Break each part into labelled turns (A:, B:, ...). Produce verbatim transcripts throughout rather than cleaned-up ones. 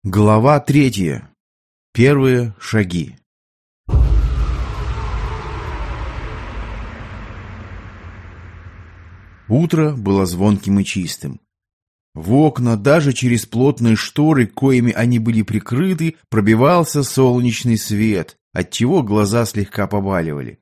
A: Глава третья. Первые шаги. Утро было звонким и чистым. В окна, даже через плотные шторы, коими они были прикрыты, пробивался солнечный свет, отчего глаза слегка побаливали.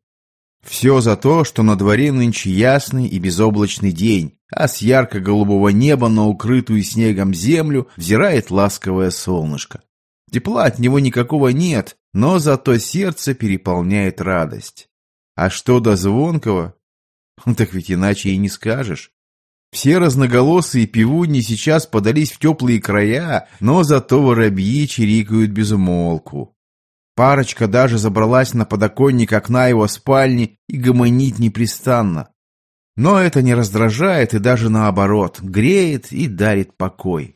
A: Все за то, что на дворе нынче ясный и безоблачный день, а с ярко-голубого неба на укрытую снегом землю взирает ласковое солнышко. Тепла от него никакого нет, но зато сердце переполняет радость. А что до звонкого? Так ведь иначе и не скажешь. Все разноголосые певуньи сейчас подались в теплые края, но зато воробьи чирикают без умолку. Парочка даже забралась на подоконник окна его спальни и гомонит непрестанно. Но это не раздражает и даже наоборот, греет и дарит покой.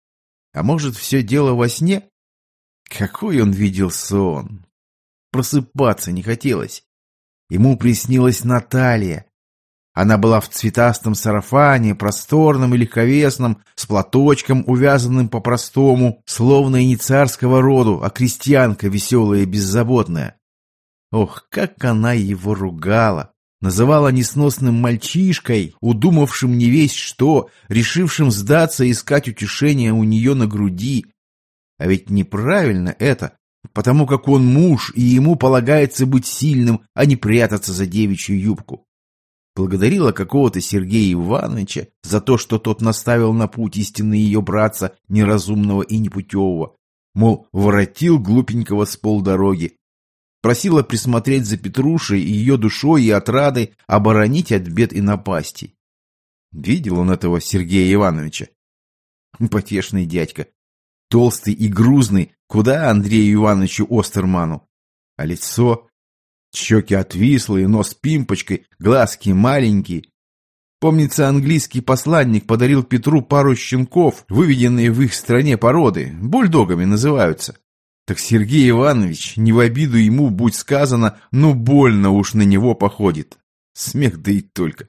A: А может, все дело во сне? Какой он видел сон! Просыпаться не хотелось. Ему приснилась Наталья. Она была в цветастом сарафане, просторном и легковесном, с платочком, увязанным по-простому, словно и не царского роду, а крестьянка веселая и беззаботная. Ох, как она его ругала! Называла несносным мальчишкой, удумавшим не весть что, решившим сдаться и искать утешения у нее на груди. А ведь неправильно это, потому как он муж, и ему полагается быть сильным, а не прятаться за девичью юбку. Благодарила какого-то Сергея Ивановича за то, что тот наставил на путь истинный ее братца, неразумного и непутевого, мол, воротил глупенького с полдороги. Просила присмотреть за Петрушей и ее душой и отрадой, оборонить от бед и напастей. Видел он этого Сергея Ивановича? Потешный дядька. Толстый и грузный, куда Андрею Ивановичу Остерману. А лицо... Щеки отвислые, нос пимпочкой, глазки маленькие. Помнится, английский посланник подарил Петру пару щенков, выведенные в их стране породы, бульдогами называются. Так Сергей Иванович, не в обиду ему, будь сказано, но больно уж на него походит. Смех да и только.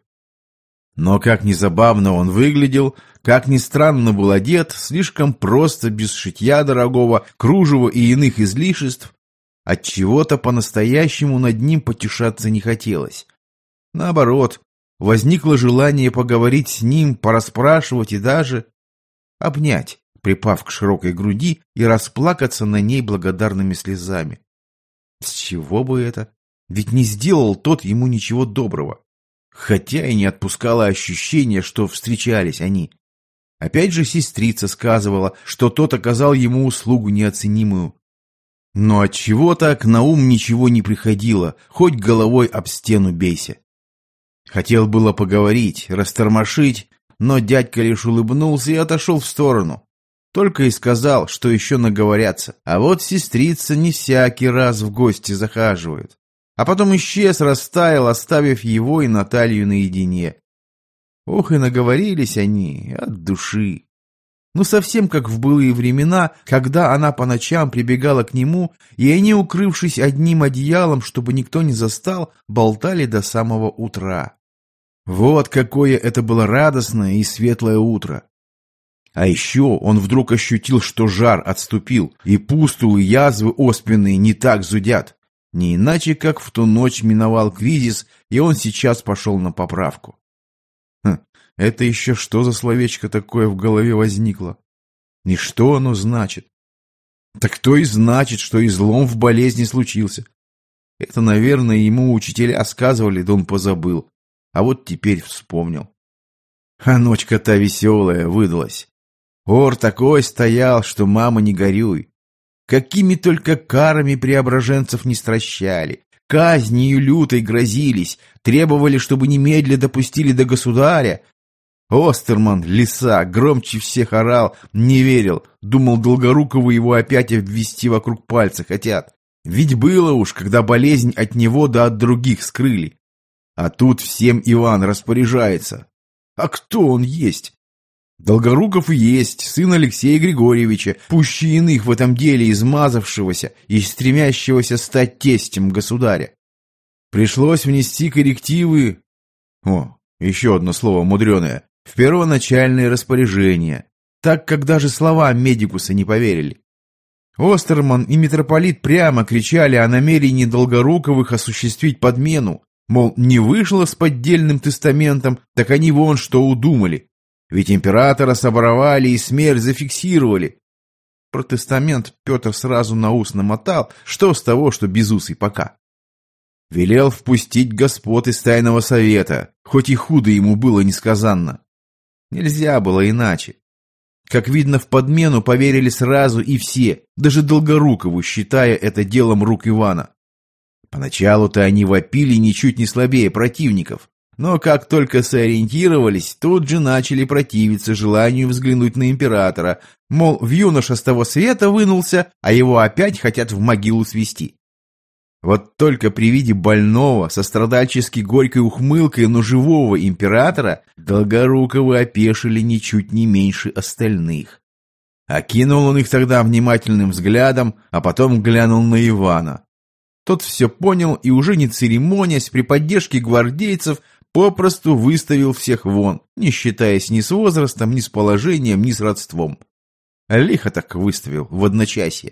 A: Но как ни забавно он выглядел, как ни странно был одет, слишком просто, без шитья дорогого, кружева и иных излишеств, отчего-то по-настоящему над ним потешаться не хотелось. Наоборот, возникло желание поговорить с ним, порасспрашивать и даже обнять, припав к широкой груди и расплакаться на ней благодарными слезами. С чего бы это? Ведь не сделал тот ему ничего доброго. Хотя и не отпускало ощущение, что встречались они. Опять же сестрица сказывала, что тот оказал ему услугу неоценимую. Но отчего-то на ум ничего не приходило, хоть головой об стену бейся. Хотел было поговорить, растормошить, но дядька лишь улыбнулся и отошел в сторону. Только и сказал, что еще наговорятся, а вот сестрица не всякий раз в гости захаживает. А потом исчез, растаял, оставив его и Наталью наедине. Ох, и наговорились они от души. Ну, совсем как в былые времена, когда она по ночам прибегала к нему, и они, укрывшись одним одеялом, чтобы никто не застал, болтали до самого утра. Вот какое это было радостное и светлое утро. А еще он вдруг ощутил, что жар отступил, и пустулы, язвы оспенные не так зудят. Не иначе, как в ту ночь миновал кризис, и он сейчас пошел на поправку. Хм. Это еще что за словечко такое в голове возникло? И что оно значит? Так то и значит, что излом в болезни случился. Это, наверное, ему учителя сказывали, да он позабыл. А вот теперь вспомнил. А ночка-то веселая выдалась. Ор такой стоял, что мама не горюй. Какими только карами преображенцев не стращали. Казнью лютой грозились, требовали, чтобы немедля допустили до государя. Остерман, лиса, громче всех орал, не верил, думал, Долгорукову его опять обвести вокруг пальца хотят. Ведь было уж, когда болезнь от него да от других скрыли. А тут всем Иван распоряжается. А кто он есть? Долгоруков и есть, сын Алексея Григорьевича, пуще иных в этом деле измазавшегося и стремящегося стать тестем государя. Пришлось внести коррективы... О, еще одно слово мудреное. В первоначальные распоряжения, так как даже словам медикуса не поверили. Остерман и митрополит прямо кричали о намерении Долгоруковых осуществить подмену. Мол, не вышло с поддельным тестаментом, так они вон что удумали. Ведь императора соборовали и смерть зафиксировали. Про тестамент Петр сразу на ус намотал, что с того, что безусый пока. Велел впустить господ из тайного совета, хоть и худо ему было несказанно. Нельзя было иначе. Как видно, в подмену поверили сразу и все, даже Долгорукову, считая это делом рук Ивана. Поначалу-то они вопили ничуть не слабее противников, но как только сориентировались, тут же начали противиться желанию взглянуть на императора, мол, в юноша с того света вынулся, а его опять хотят в могилу свести. Вот только при виде больного, со страдальчески горькой ухмылкой, но живого императора, Долгоруковы опешили ничуть не меньше остальных. Окинул он их тогда внимательным взглядом, а потом глянул на Ивана. Тот все понял и, уже не церемонясь, при поддержке гвардейцев попросту выставил всех вон, не считаясь ни с возрастом, ни с положением, ни с родством. Лихо так выставил в одночасье.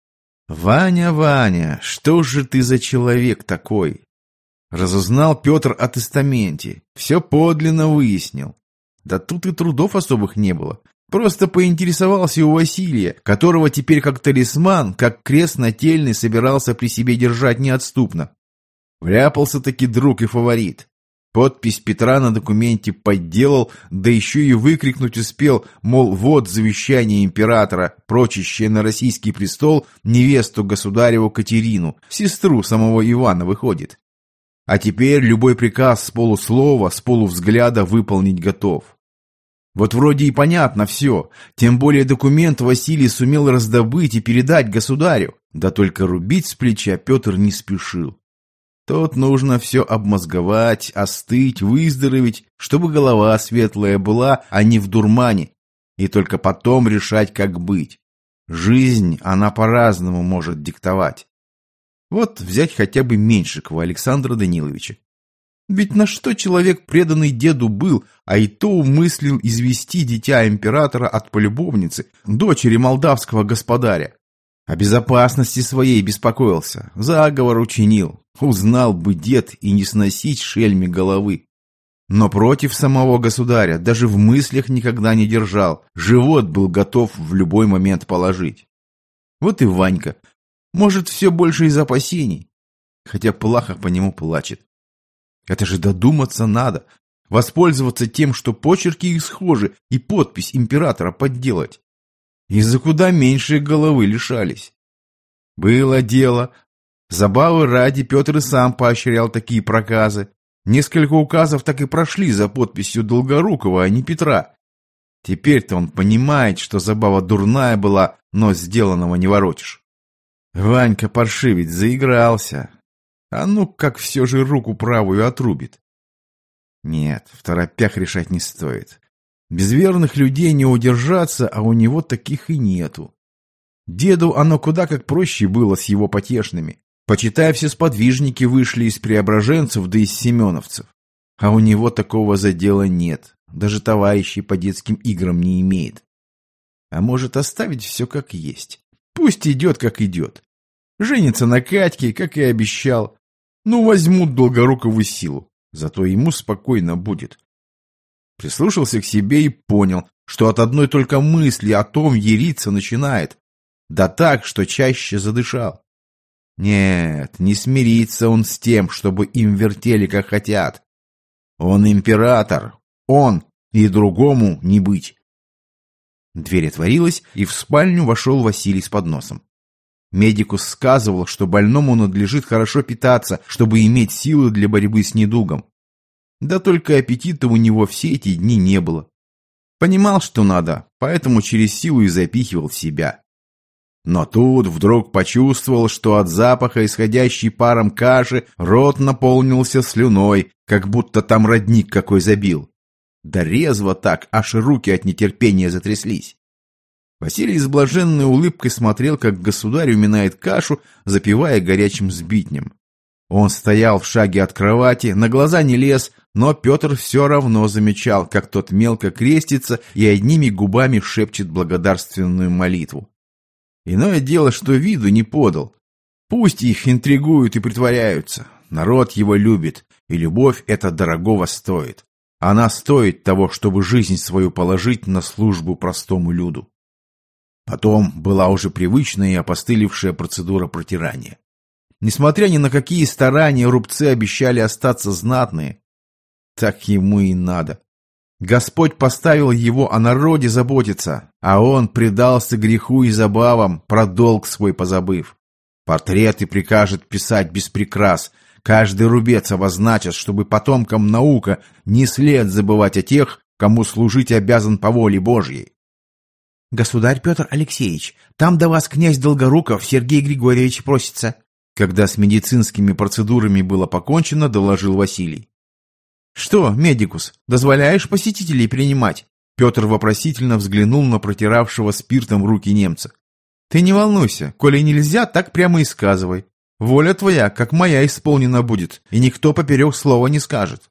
A: «Ваня, Ваня, что же ты за человек такой?» Разузнал Петр о тестаменте, все подлинно выяснил. Да тут и трудов особых не было. Просто поинтересовался у Василия, которого теперь как талисман, как крест нательный собирался при себе держать неотступно. Вляпался-таки друг и фаворит. Подпись Петра на документе подделал, да еще и выкрикнуть успел, мол, вот завещание императора, прочащее на российский престол невесту государеву Катерину, сестру самого Ивана, выходит. А теперь любой приказ с полуслова, с полувзгляда выполнить готов. Вот вроде и понятно все, тем более документ Василий сумел раздобыть и передать государю, да только рубить с плеча Петр не спешил. Тут нужно все обмозговать, остыть, выздороветь, чтобы голова светлая была, а не в дурмане, и только потом решать, как быть. Жизнь, она по-разному может диктовать. Вот взять хотя бы Меньшикова Александра Даниловича. Ведь на что человек, преданный деду, был, а и то умыслил извести дитя императора от полюбовницы, дочери молдавского господаря. О безопасности своей беспокоился, заговор учинил. Узнал бы дед и не сносить шельме головы. Но против самого государя даже в мыслях никогда не держал, живот был готов в любой момент положить. Вот и Ванька. Может, все больше из опасений, хотя Плаха по нему плачет. Это же додуматься надо, воспользоваться тем, что почерки их схожи, и подпись императора подделать. Из-за куда меньшей головы лишались. Было дело. Забавы ради Петр и сам поощрял такие проказы. Несколько указов так и прошли за подписью Долгорукова, а не Петра. Теперь-то он понимает, что забава дурная была, но сделанного не воротишь. Ванька паршивец заигрался. А ну как все же руку правую отрубит. Нет, в торопях решать не стоит. Без верных людей не удержаться, а у него таких и нету. Деду оно куда как проще было с его потешными. Почитай, все сподвижники вышли из преображенцев да из семеновцев. А у него такого задела нет. Даже товарищей по детским играм не имеет. А может оставить все как есть. Пусть идет как идет. Женится на Катьке, как и обещал. Ну, возьмут Долгорукову силу. Зато ему спокойно будет. Прислушался к себе и понял, что от одной только мысли о том яриться начинает. Да так, что чаще задышал. Нет, не смирится он с тем, чтобы им вертели как хотят. Он император, он, и другому не быть. Дверь отворилась, и в спальню вошел Василий с подносом. Медикус сказывал, что больному надлежит хорошо питаться, чтобы иметь силы для борьбы с недугом. Да только аппетита у него все эти дни не было. Понимал, что надо, поэтому через силу и запихивал в себя. Но тут вдруг почувствовал, что от запаха, исходящей паром каши, рот наполнился слюной, как будто там родник какой забил. Да резво так, аж руки от нетерпения затряслись. Василий с блаженной улыбкой смотрел, как государь уминает кашу, запивая горячим сбитнем. Он стоял в шаге от кровати, на глаза не лез, но Петр все равно замечал, как тот мелко крестится и одними губами шепчет благодарственную молитву. Иное дело, что виду не подал. Пусть их интригуют и притворяются. Народ его любит, и любовь эта дорогого стоит. Она стоит того, чтобы жизнь свою положить на службу простому люду. Потом была уже привычная и опостылевшая процедура протирания. Несмотря ни на какие старания, рубцы обещали остаться знатные. Так ему и надо. Господь поставил его о народе заботиться, а он предался греху и забавам, про долг свой позабыв. Портреты прикажет писать без прикрас, каждый рубец обозначат, чтобы потомкам наука не след забывать о тех, кому служить обязан по воле Божьей.
B: «Государь Петр Алексеевич, там до вас князь Долгоруков Сергей Григорьевич просится»,
A: когда с медицинскими процедурами было покончено, доложил Василий. «Что, медикус, дозволяешь посетителей принимать?» Петр вопросительно взглянул на протиравшего спиртом руки немца. «Ты не волнуйся, коли нельзя, так прямо и сказывай. Воля твоя, как моя, исполнена будет, и никто поперек слова не скажет».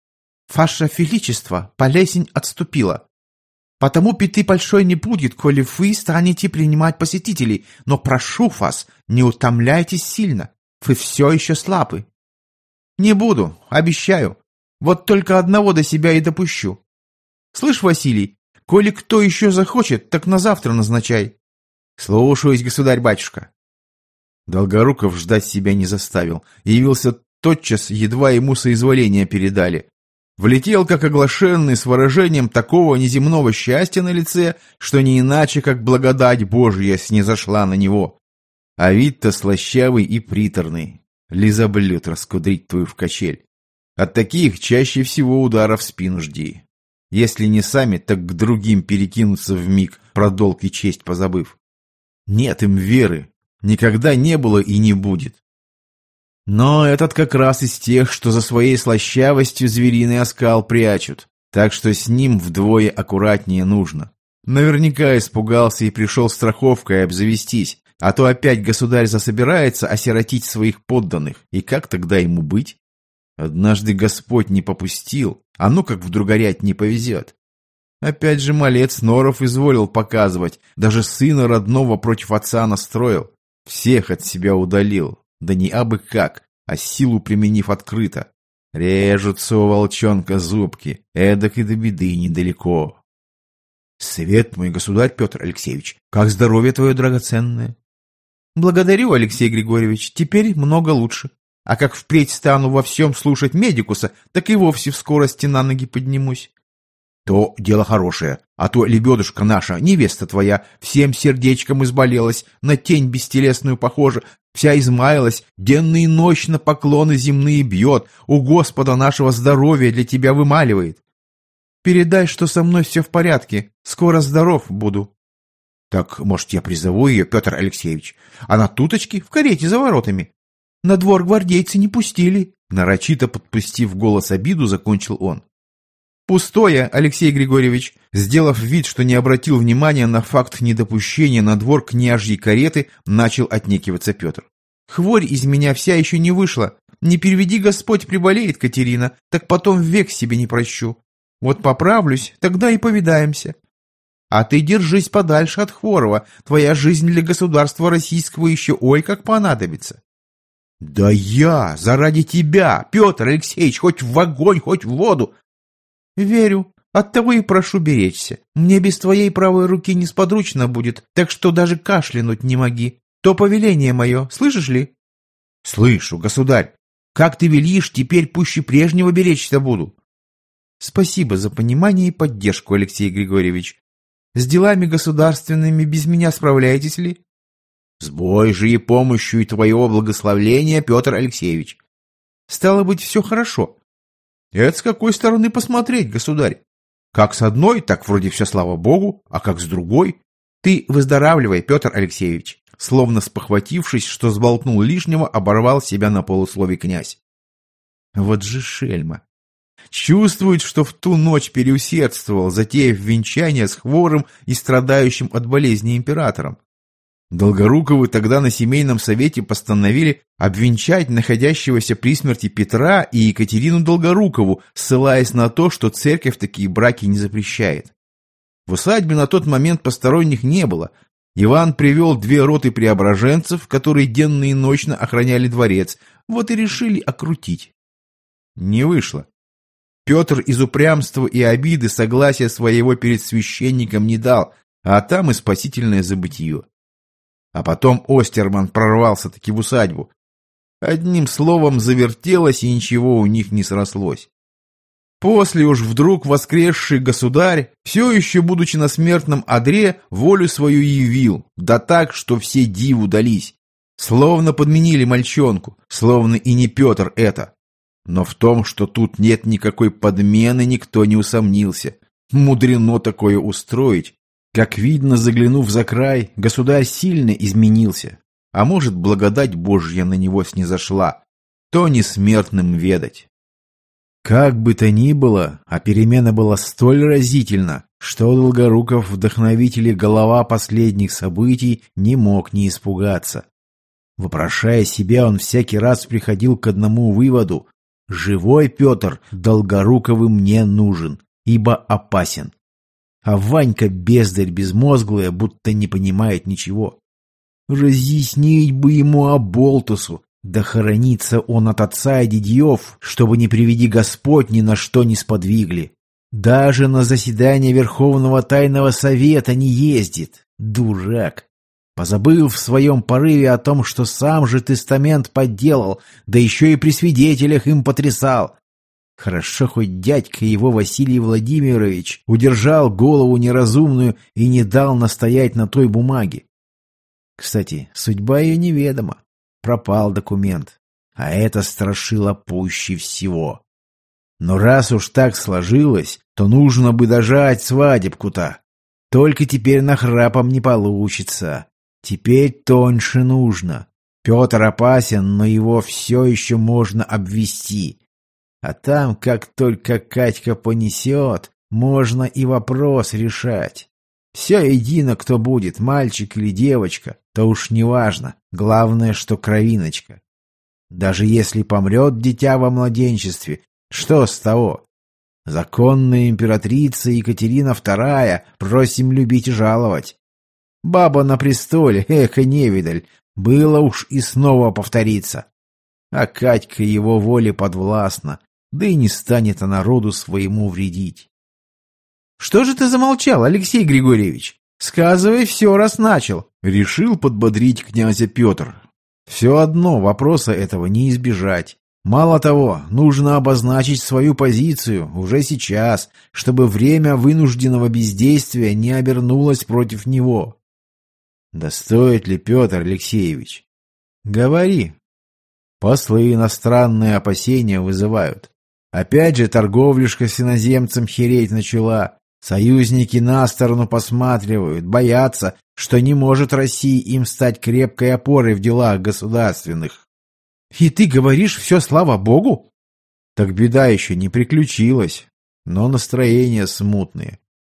B: «Ваше Величество, болезнь отступила. Потому пяты большой не будет, коли вы станете принимать посетителей, но прошу вас, не утомляйтесь сильно, вы все еще слабы».
A: «Не буду, обещаю. Вот только одного до себя и допущу. Слышь, Василий, коли кто еще захочет, так на завтра назначай». «Слушаюсь, государь-батюшка». Долгоруков ждать себя не заставил. Явился тотчас, едва ему соизволения передали. Влетел, как оглашенный, с выражением такого неземного счастья на лице, что не иначе, как благодать Божья снизошла на него. А вид-то слащавый и приторный. Лизоблюд раскудрить твою в качель. От таких чаще всего удара в спину жди. Если не сами, так к другим перекинуться вмиг, про долг и честь позабыв. Нет им веры, никогда не было и не будет. Но этот как раз из тех, что за своей слащавостью звериный оскал прячут, так что с ним вдвое аккуратнее нужно. Наверняка испугался и пришел страховкой обзавестись, а то опять государь засобирается осиротить своих подданных, и как тогда ему быть? Однажды Господь не попустил, а ну как вдруг горять не повезет. Опять же малец Норов изволил показывать, даже сына родного против отца настроил, всех от себя удалил, да не абы как, а силу применив открыто. Режутся у волчонка зубки, эдак и до беды недалеко. Свет мой, государь Петр Алексеевич, как здоровье твое драгоценное? Благодарю, Алексей Григорьевич, теперь много лучше. А как впредь стану во всем слушать медикуса, так и вовсе в скорости на ноги поднимусь. То дело хорошее, а то лебедушка наша, невеста твоя, всем сердечком изболелась, на тень бестелесную похожа, вся измаялась, денно и ночь на поклоны земные бьет, у Господа нашего здоровья для тебя вымаливает. Передай, что со мной все в порядке, скоро здоров буду. Так, может, я призову ее, Петр Алексеевич? Она туточки в карете за воротами. На двор гвардейцы не пустили, нарочито подпустив голос обиду, закончил он. «Пустое, Алексей Григорьевич», сделав вид, что не обратил внимания на факт недопущения на двор княжьей кареты, начал отнекиваться Петр. «Хворь из меня вся еще не вышла. Не переведи Господь, приболеет Катерина, так потом век себе не прощу. Вот поправлюсь, тогда и повидаемся. А ты держись подальше от Хворова, твоя жизнь для государства российского еще ой как понадобится». «Да я, заради тебя, Петр Алексеевич, хоть в огонь, хоть в воду!» «Верю. Оттого и прошу беречься. Мне без твоей правой руки несподручно будет, так что даже кашлянуть не моги. То повеление мое, слышишь ли?» «Слышу, государь. Как ты велишь, теперь пуще прежнего беречься буду». «Спасибо за понимание и поддержку, Алексей Григорьевич. С делами государственными без меня справляетесь ли?» «С Божьей помощью и твоего благословления, Петр Алексеевич». «Стало быть, все хорошо». «Это с какой стороны посмотреть, государь? Как с одной, так вроде все слава Богу, а как с другой? Ты выздоравливай, Петр Алексеевич», словно спохватившись, что сболтнул лишнего, оборвал себя на полуслове князь. Вот же шельма. Чувствует, что в ту ночь переусердствовал, затеяв венчание с хворым и страдающим от болезни императором. Долгоруковы тогда на семейном совете постановили обвенчать находящегося при смерти Петра и Екатерину Долгорукову, ссылаясь на то, что церковь такие браки не запрещает. В усадьбе на тот момент посторонних не было, Иван привел две роты преображенцев, которые денно и ночно охраняли дворец, вот и решили окрутить. Не вышло. Петр из упрямства и обиды согласия своего перед священником не дал, а там и спасительное забытье. А потом Остерман прорвался-таки в усадьбу. Одним словом, завертелось, и ничего у них не срослось. После уж вдруг воскресший государь, все еще будучи на смертном одре, волю свою явил, да так, что все диву дались. Словно подменили мальчонку, словно и не Петр это. Но в том, что тут нет никакой подмены, никто не усомнился. Мудрено такое устроить. Как видно, заглянув за край, государь сильно изменился. А может, благодать Божья на него снизошла. То не смертным ведать. Как бы то ни было, а перемена была столь разительна, что Долгоруков, вдохновитель и голова последних событий, не мог не испугаться. Вопрошая себя, он всякий раз приходил к одному выводу: живой Петр Долгоруковым не нужен, ибо опасен. А Ванька, бездарь безмозглая, будто не понимает ничего. Разъяснить бы ему оболтусу, да хоронится он от отца и дядьев, чтобы, не приведи Господь, ни на что не сподвигли. Даже на заседание Верховного Тайного Совета не ездит. Дурак. Позабыл в своем порыве о том, что сам же тестамент подделал, да еще и при свидетелях им потрясал. Хорошо, хоть дядька его Василий Владимирович удержал голову неразумную и не дал настоять на той бумаге. Кстати, судьба ее неведома. Пропал документ. А это страшило пуще всего. Но раз уж так сложилось, то нужно бы дожать свадебку-то. Только теперь нахрапом не получится. Теперь тоньше нужно. Петр опасен, но его все еще можно обвести. А там, как только Катька понесет, можно и вопрос решать. Все едино, кто будет, мальчик или девочка, то уж не важно. Главное, что кровиночка. Даже если помрет дитя во младенчестве, что с того? Законная императрица Екатерина вторая, просим любить и жаловать. Баба на престоле, эко невидаль, было уж и снова повторится. А Катька его воле подвластна, да и не станет она роду своему вредить. «Что же ты замолчал, Алексей Григорьевич? Сказывай все, раз начал», — решил подбодрить князя Петр. «Все одно вопроса этого не избежать. Мало того, нужно обозначить свою позицию уже сейчас, чтобы время вынужденного бездействия не обернулось против него». «Да стоит ли, Петр Алексеевич?» «Говори». «Послы иностранные опасения вызывают. Опять же торговляшка с иноземцем хереть начала. Союзники на сторону посматривают, боятся, что не может Россия им стать крепкой опорой в делах государственных». «И ты говоришь, все слава Богу?» «Так беда еще не приключилась, но настроения смутные».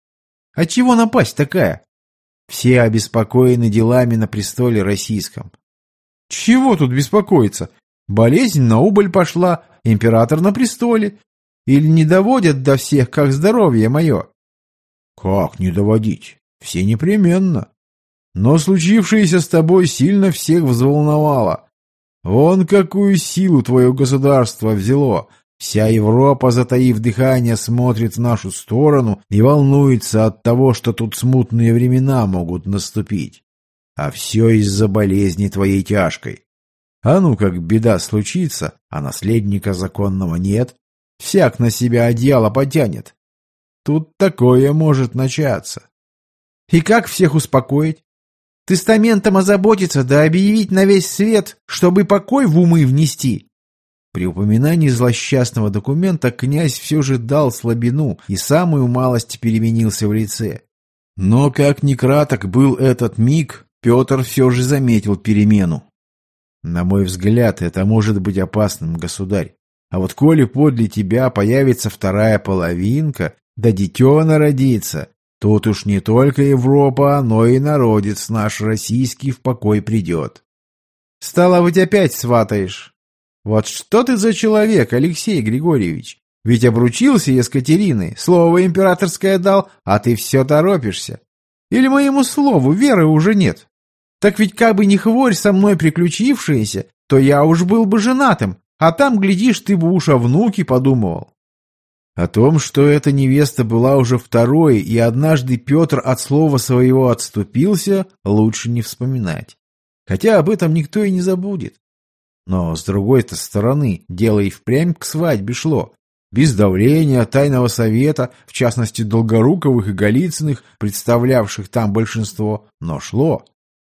A: «А чего напасть такая?» «Все обеспокоены делами на престоле российском». «Чего тут беспокоиться? Болезнь на убыль пошла, император на престоле. Или не доводят до всех, как здоровье мое?» «Как не доводить? Все непременно. Но случившееся с тобой сильно всех взволновало. Вон какую силу твое государство взяло. Вся Европа, затаив дыхание, смотрит в нашу сторону и волнуется от того, что тут смутные времена могут наступить. А все из-за болезни твоей тяжкой. А ну как беда случится, а наследника законного нет, всяк на себя одеяло потянет. Тут такое может начаться». «И как всех успокоить? Тестаментом озаботиться, да объявить на весь свет, чтобы покой в умы внести?» При упоминании злосчастного документа князь все же дал слабину и самую малость переменился в лице. Но как ни краток был этот миг, Петр все же заметил перемену. «На мой взгляд, это может быть опасным, государь. А вот коли подле тебя появится вторая половинка, да дитё народится, тут уж не только Европа, но и народец наш российский в покой придет». «Стало быть, опять сватаешь? Вот что ты за человек, Алексей Григорьевич? Ведь обручился я с Катериной, слово императорское дал, а ты все торопишься.
B: Или моему слову веры уже нет? Так ведь как бы не хворь со мной приключившаяся, то я уж был бы женатым, а там, глядишь, ты бы уж о внуке подумывал».
A: О том, что эта невеста была уже второй, и однажды Петр от слова своего отступился, лучше не вспоминать. Хотя об этом никто и не забудет. Но, с другой-то стороны, дело и впрямь к свадьбе шло. Без давления тайного совета, в частности Долгоруковых и Голицыных, представлявших там большинство, но шло.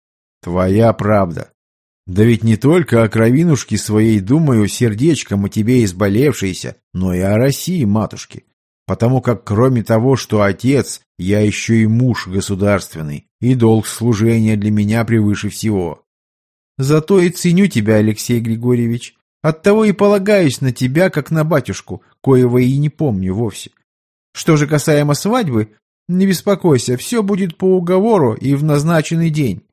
A: Твоя правда. Да ведь не только о кровинушке своей думаю сердечком о тебе изболевшейся, но и о России, матушке. Потому как кроме того, что отец, я еще и муж государственный, и долг служения для меня превыше всего.
B: Зато и ценю тебя, Алексей Григорьевич. Оттого и полагаюсь на тебя, как на батюшку, коего и не помню вовсе. Что же касаемо свадьбы, не беспокойся, все будет по уговору и в назначенный день.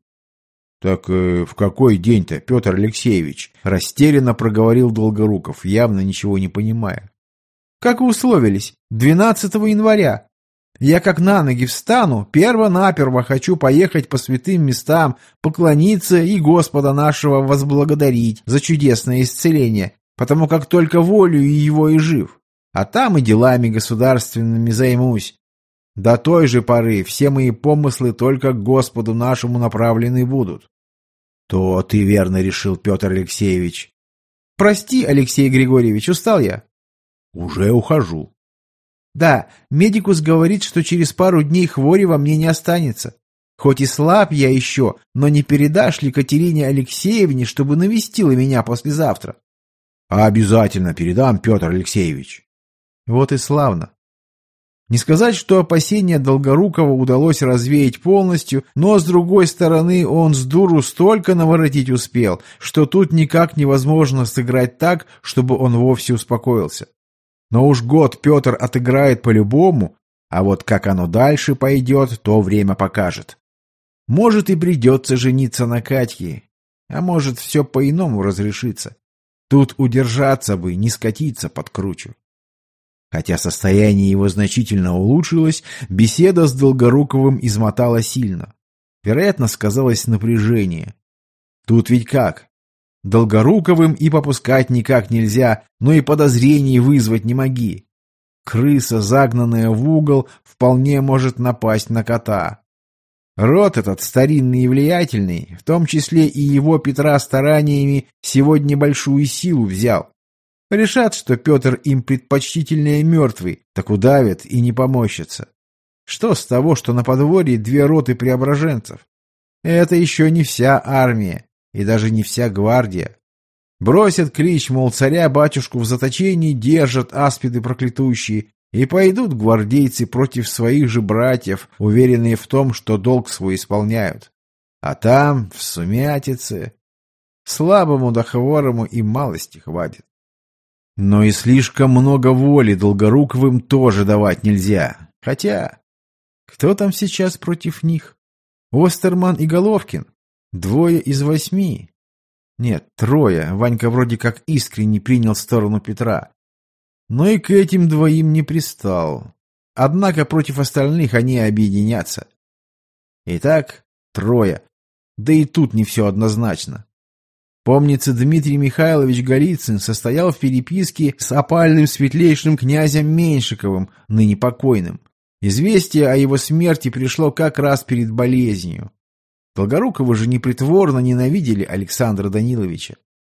A: «Так э, в какой день-то, Петр Алексеевич?» — растерянно проговорил Долгоруков, явно ничего не понимая.
B: «Как вы условились, двенадцатого января. Я как на ноги встану, перво-наперво хочу поехать по святым местам, поклониться и Господа нашего возблагодарить за чудесное исцеление, потому как только волею его и жив. А там и делами государственными займусь. До той же поры все мои помыслы только к Господу нашему направлены будут».
A: «То ты верно решил, Петр Алексеевич».
B: «Прости, Алексей Григорьевич, устал я».
A: «Уже ухожу».
B: «Да, медикус говорит, что через пару дней хвори во мне не останется. Хоть и слаб я еще, но не передашь ли Катерине Алексеевне, чтобы навестила меня послезавтра?»
A: «А обязательно передам, Петр Алексеевич».
B: «Вот и славно». Не сказать, что опасения Долгорукова удалось развеять полностью, но, с другой стороны, он с дуру столько наворотить успел, что тут никак невозможно сыграть так, чтобы он вовсе успокоился. Но уж год Петр отыграет по-любому, а вот как оно дальше пойдет, то время покажет. Может, и придется жениться на Катьке, а может, все по-иному разрешится. Тут удержаться бы, не скатиться под кручу. Хотя состояние его значительно улучшилось, беседа с Долгоруковым измотала сильно. Вероятно, сказалось напряжение. Тут ведь как? Долгоруковым и попускать никак нельзя, но и подозрений вызвать не моги. Крыса, загнанная в угол, вполне может напасть на кота. Род этот старинный и влиятельный, в том числе и его Петра стараниями, сегодня большую силу взял. Решат, что Петр им предпочтительнее мертвый, так удавят и не помощится. Что с того, что на подворье две роты преображенцев? Это еще не вся армия, и даже не вся гвардия. Бросят клич, мол, царя-батюшку в заточении держат аспиды проклятущие, и пойдут гвардейцы против своих же братьев, уверенные в том, что долг свой исполняют. А там, в сумятице, слабому да хворому и малости хватит. Но и слишком много воли Долгоруковым тоже давать нельзя. Хотя, кто там сейчас против них? Остерман и Головкин? Двое из восьми? Нет, трое. Ванька вроде как искренне принял сторону Петра. Но и к этим двоим не пристал. Однако против остальных они объединятся. Итак, трое. Да и тут не все однозначно. Помнится, Дмитрий Михайлович Голицын состоял в переписке с опальным светлейшим князем Меньшиковым, ныне покойным. Известие о его смерти пришло как раз перед болезнью. Долгоруковы же непритворно ненавидели Александра Даниловича.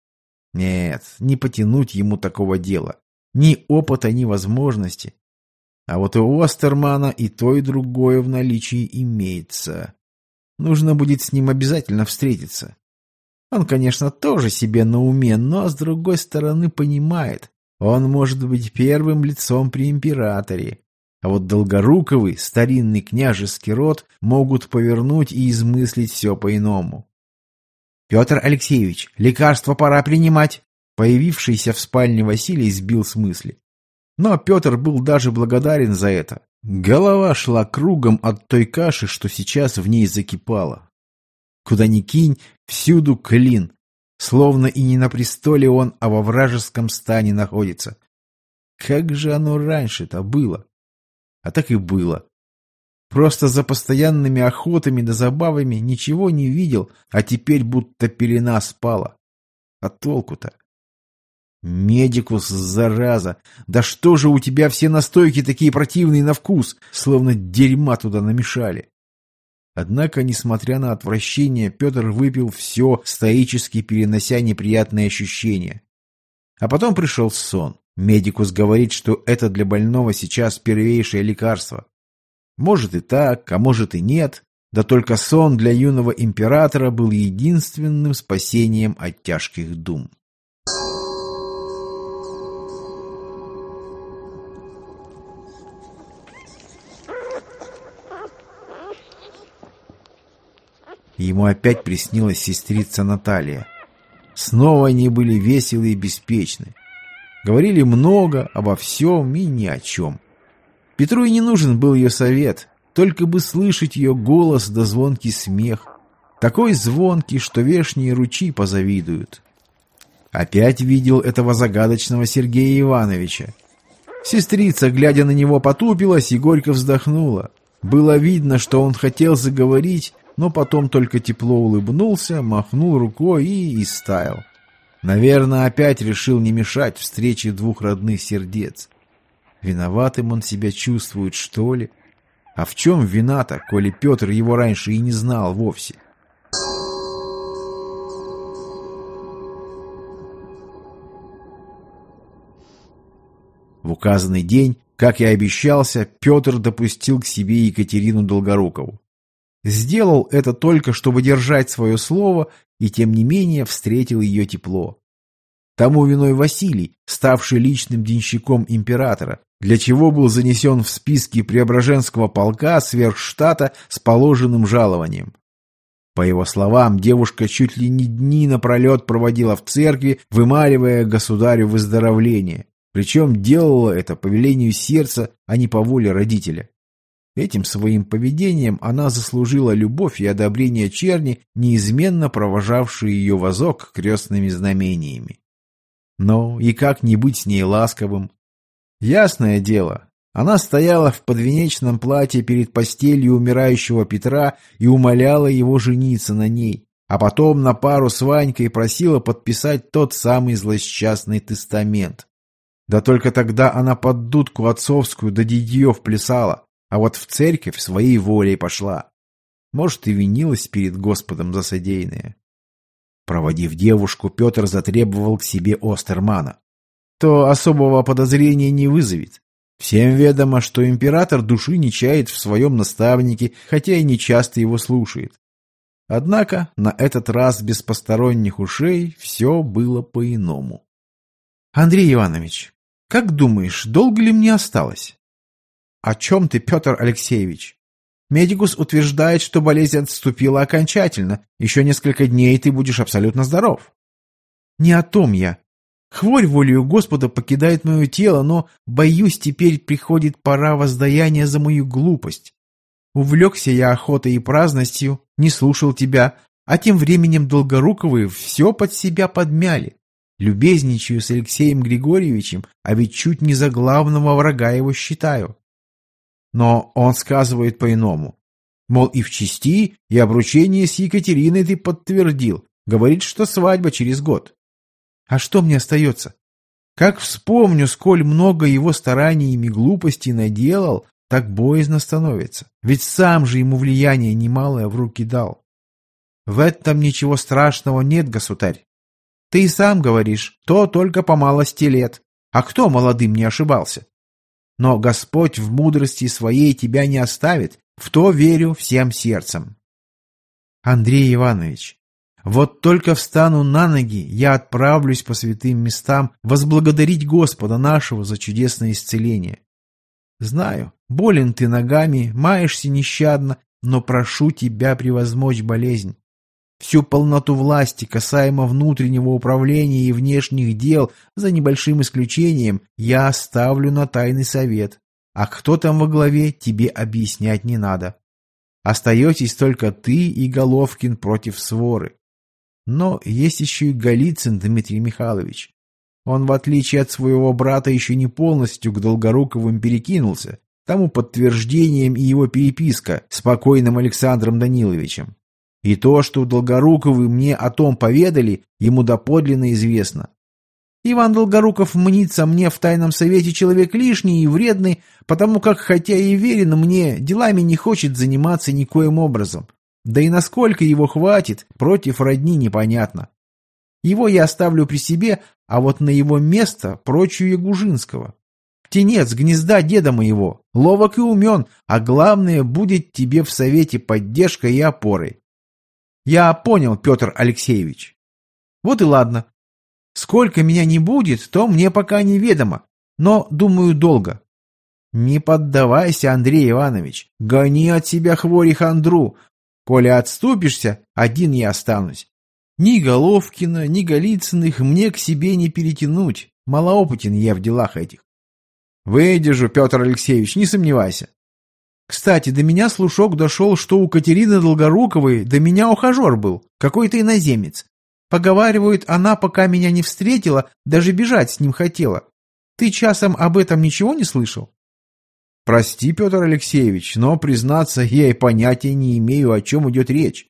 B: Нет, не потянуть ему такого дела. Ни опыта, ни возможности. А вот у Остермана и то, и другое в наличии имеется. Нужно будет с ним обязательно встретиться. Он, конечно, тоже себе на уме, но, с другой стороны, понимает, он может быть первым лицом при императоре. А вот Долгоруковы, старинный княжеский род, могут повернуть и измыслить все по-иному. «Петр Алексеевич, лекарство пора принимать!» Появившийся в спальне Василий сбил с мысли. Но Петр был даже благодарен за это. Голова шла кругом от той каши, что сейчас в ней закипала. Куда ни кинь, всюду клин. Словно и не на престоле он, а во вражеском стане находится. Как же оно раньше-то было? А так и было.
A: Просто за постоянными охотами да забавами ничего не видел, а теперь будто пелена спала. А толку-то? Медикус, зараза! Да что же у тебя все настойки такие противные на вкус, словно дерьма туда намешали? Однако, несмотря на отвращение, Петр выпил все, стоически перенося неприятные ощущения. А потом пришел сон. Медикус говорит, что это для больного сейчас первейшее лекарство. Может и так, а может и нет, да только сон для юного императора был единственным спасением от тяжких дум. Ему опять приснилась сестрица Наталья. Снова они были веселы и беспечны. Говорили много, обо всем и ни о чем. Петру и не нужен был ее совет, только бы слышать ее голос да звонкий смех. Такой звонкий, что вешние ручьи позавидуют. Опять видел этого загадочного Сергея Ивановича. Сестрица, глядя на него, потупилась и горько вздохнула. Было видно, что он хотел заговорить, но потом только тепло улыбнулся, махнул рукой и истаял. Наверное, опять решил не мешать встрече двух родных сердец. Виноватым он себя чувствует, что ли? А в чем вина-то, коли Петр его раньше и не знал вовсе? В указанный день, как и обещался, Петр допустил к себе Екатерину Долгорукову. Сделал это только, чтобы держать свое слово, и тем не менее встретил ее тепло. Тому виной Василий, ставший личным денщиком императора, для чего был занесен в списки Преображенского полка сверх штата с положенным жалованием. По его словам, девушка чуть ли не дни напролет проводила в церкви, вымаливая государю выздоровление. Причем делала это по велению сердца, а не по воле родителя. Этим своим поведением она заслужила любовь и одобрение черни, неизменно провожавшей ее возок крестными знамениями. Но и как не быть с ней ласковым? Ясное дело, она стояла в подвенечном платье перед постелью умирающего Петра и умоляла его жениться на ней, а потом на пару с Ванькой просила подписать тот самый злосчастный тестамент. Да только тогда она под дудку отцовскую до дядьев плясала, а вот в церковь своей волей пошла. Может, и винилась перед Господом за содеянное. Проводив девушку, Петр затребовал к себе Остермана. То особого подозрения не вызовет. Всем ведомо, что император души не чает в своем наставнике, хотя и не часто его слушает. Однако на этот раз без посторонних ушей все было по-иному. «Андрей Иванович, как думаешь, долго ли мне осталось?» «О чем ты, Петр Алексеевич? Медикус утверждает, что болезнь отступила окончательно. Еще несколько дней ты будешь абсолютно здоров». «Не о том я. Хворь волею Господа покидает мое тело, но, боюсь, теперь приходит пора воздаяния за мою глупость. Увлекся я охотой и праздностью, не слушал тебя, а тем временем Долгоруковы все под себя подмяли. Любезничаю с Алексеем Григорьевичем, а ведь чуть не за главного врага его считаю. Но он сказывает по-иному. Мол, и в чести, и обручение с Екатериной ты подтвердил. Говорит, что свадьба через год. А что мне остается? Как вспомню, сколь много его стараниями глупостей наделал, так боязно становится. Ведь сам же ему влияние немалое в руки дал. В этом ничего страшного нет, государь. Ты и сам говоришь, то только по малости лет. А кто молодым не ошибался? Но Господь в мудрости своей тебя не оставит, в то верю всем сердцем. Андрей Иванович, вот только встану на ноги, я отправлюсь по святым местам возблагодарить Господа нашего за чудесное исцеление. Знаю, болен ты ногами, маешься нещадно, но прошу тебя превозмочь болезнь. Всю полноту власти, касаемо внутреннего управления и внешних дел, за небольшим исключением, я оставлю на тайный совет. А кто там во главе, тебе объяснять не надо. Остаетесь только ты и Головкин против своры. Но есть еще и Голицын Дмитрий Михайлович. Он, в отличие от своего брата, еще не полностью к Долгоруковым перекинулся, Тому подтверждением и его переписка с покойным Александром Даниловичем. И то, что Долгоруковы мне о том поведали, ему доподлинно известно. Иван Долгоруков мнится мне в тайном совете человек лишний и вредный, потому как, хотя и верен мне, делами не хочет заниматься никоим образом. Да и насколько его хватит, против родни непонятно. Его я оставлю при себе, а вот на его место прочую Ягужинского. Птенец гнезда деда моего, ловок и умен, а главное, будет тебе в совете поддержкой и опорой. Я понял, Петр Алексеевич. Вот и ладно. Сколько меня не будет, то мне пока неведомо, но, думаю, долго. Не поддавайся, Андрей Иванович, гони от себя хвори хандру. Коли отступишься, один я останусь. Ни Головкина, ни Голицыных мне к себе не перетянуть, малоопытен я в делах этих. Выдержу, Петр Алексеевич, не сомневайся. Кстати, до меня слушок дошел, что у Катерины Долгоруковой до меня ухажер был, какой-то иноземец. Поговаривают, она, пока меня не встретила, даже бежать с ним хотела. Ты часом об этом ничего не слышал? Прости, Петр Алексеевич, но, признаться, я и понятия не имею, о чем идет речь.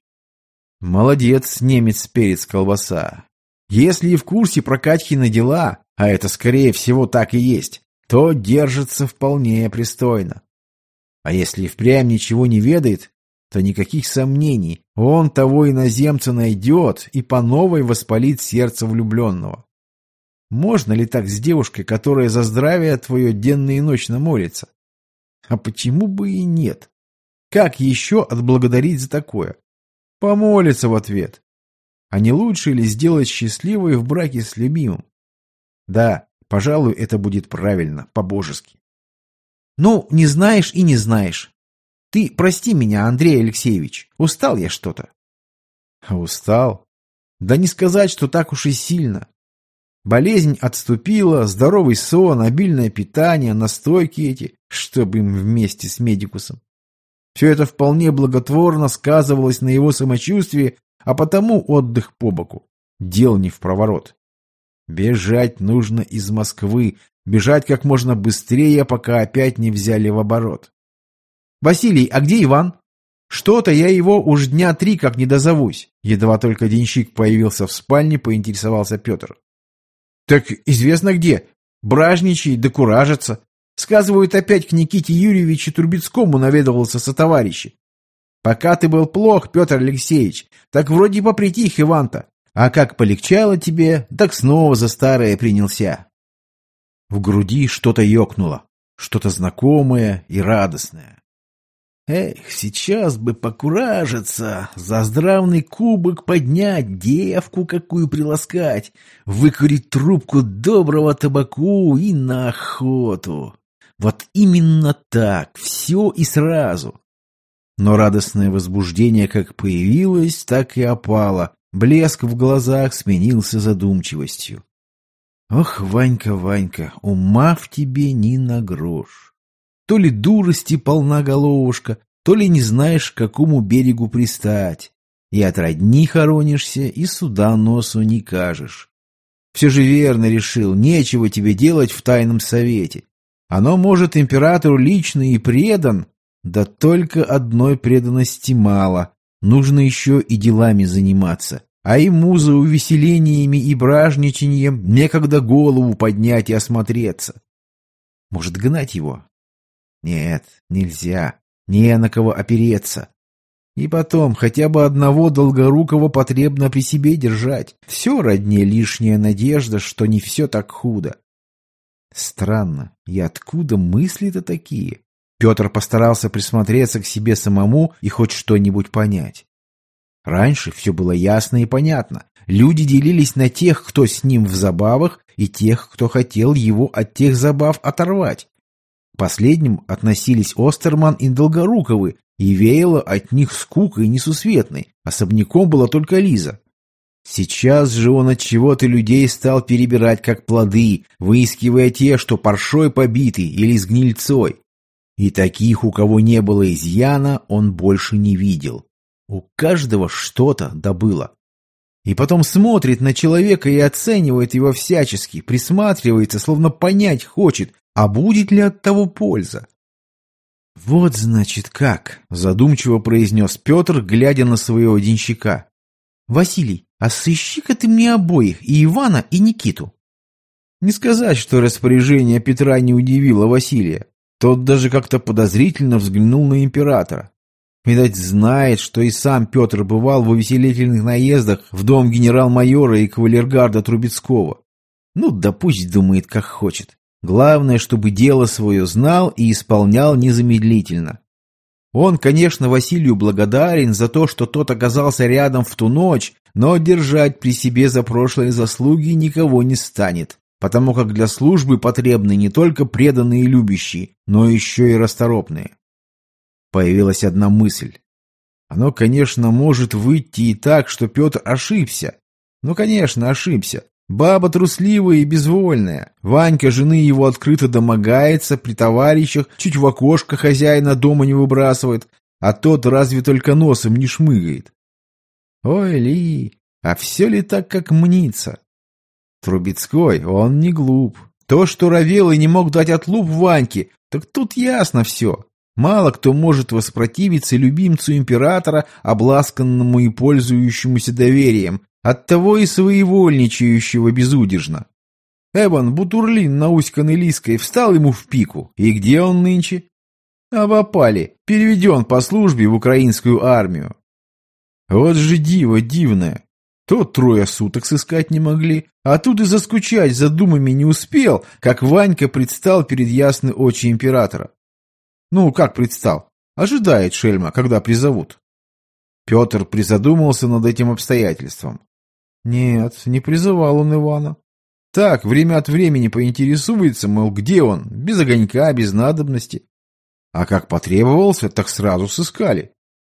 A: Молодец, немец-перец-колбаса. Если и в курсе про Катькины дела, а это, скорее всего, так и есть, то держится вполне пристойно. А если и впрямь ничего не ведает, то никаких сомнений, он того иноземца найдет и по новой воспалит сердце влюбленного. Можно ли так с девушкой, которая за здравие твое денно и ночно молится? А почему бы и нет? Как еще отблагодарить за такое? Помолиться в ответ. А не лучше ли сделать счастливой в браке с любимым? Да, пожалуй, это будет правильно, по-божески. Ну, не знаешь и не знаешь. Ты прости меня, Андрей Алексеевич, устал я что-то. Устал? Да не сказать, что так уж и сильно. Болезнь отступила, здоровый сон, обильное питание, настойки эти, чтобы им вместе с медикусом. Все это вполне благотворно сказывалось на его самочувствии, а потому отдых по боку. Дел не впроворот. Бежать нужно из Москвы, бежать как можно быстрее, пока опять не взяли в оборот. «Василий, а где Иван? Что-то я его уж дня три как не дозовусь». Едва только денщик появился в спальне, поинтересовался Петр. «Так известно где. Бражничает да куражится. Сказывают, опять к Никите Юрьевичу Трубецкому наведывался сотоварищи. Пока ты был плох, Петр Алексеевич, так вроде попритих Иван-то. А как полегчало тебе, так снова за старое принялся». В груди что-то ёкнуло, что-то знакомое и радостное. Эх, сейчас бы покуражиться, за здравный кубок поднять, девку какую приласкать, выкурить трубку доброго табаку и на охоту. Вот именно так, все и сразу. Но радостное возбуждение как появилось, так и опало, блеск в глазах сменился задумчивостью. Ох, Ванька, Ванька, ума в тебе ни на грош. То ли дурости полна головушка, то ли не знаешь, к какому берегу пристать. И от родни хоронишься, и суда носу не кажешь. Все же верно решил, нечего тебе делать в тайном совете. Оно, может, императору лично и предан, да только одной преданности мало. Нужно еще и делами заниматься. А ему за увеселениями и бражничаньем некогда голову поднять и осмотреться. Может, гнать его? Нет, нельзя, не на кого опереться. И потом, хотя бы одного Долгорукова потребно при себе держать. Все родне лишняя надежда, что не все так худо. Странно, и откуда мысли-то такие? Петр постарался присмотреться к себе самому и хоть что-нибудь понять. Раньше все было ясно и понятно. Люди делились на тех, кто с ним в забавах, и тех, кто хотел его от тех забав оторвать. К последним относились Остерман и Долгоруковы, и веяло от них скукой несусветной. Особняком была только Лиза. Сейчас же он от чего-то людей стал перебирать как плоды, выискивая те, что паршой побиты или с гнильцой. И таких, у кого не было изъяна, он больше не видел. У каждого что-то добыло. И потом смотрит на человека и оценивает его всячески, присматривается, словно понять хочет, а будет ли от того польза. «Вот, значит, как», — задумчиво произнес Петр, глядя на своего денщика.
B: «Василий, а сыщи-ка ты мне обоих, и Ивана, и Никиту».
A: Не сказать, что распоряжение Петра не удивило Василия. Тот даже как-то подозрительно взглянул на императора. Видать, знает, что и сам Петр бывал в увеселительных наездах в дом генерал-майора и кавалергарда Трубецкого. Ну, да пусть думает, как хочет. Главное, чтобы дело свое знал и исполнял незамедлительно. Он, конечно, Василию благодарен за то, что тот оказался рядом в ту ночь, но держать при себе за прошлые заслуги никого не станет, потому как для службы потребны не только преданные и любящие, но еще и расторопные. Появилась одна мысль. Оно, конечно, может выйти и так, что Петр ошибся. Ну, конечно, ошибся. Баба трусливая и безвольная. Ванька жены его открыто домогается, при товарищах чуть в окошко хозяина дома не выбрасывает, а тот разве только носом не шмыгает. Ой, Ли, а все ли так, как мнится? Трубецкой, он не глуп. То, что ровел и не мог дать отлуп Ваньке, так тут ясно все. Мало кто может воспротивиться любимцу императора, обласканному и пользующемуся доверием, оттого и своевольничающего безудержно. Эван Бутурлин, науськанный Лиской, встал ему в пику. И где он нынче? А в опале, переведен по службе в украинскую армию. Вот же диво дивное. То трое суток сыскать не могли, а тут и заскучать за думами не успел, как Ванька предстал перед ясны очи императора. Ну, как предстал? Ожидает шельма, когда призовут. Петр призадумался над этим обстоятельством. Нет, не призывал он Ивана. Так, время от времени поинтересуется, мол, где он, без огонька, без надобности. А как потребовался, так сразу сыскали.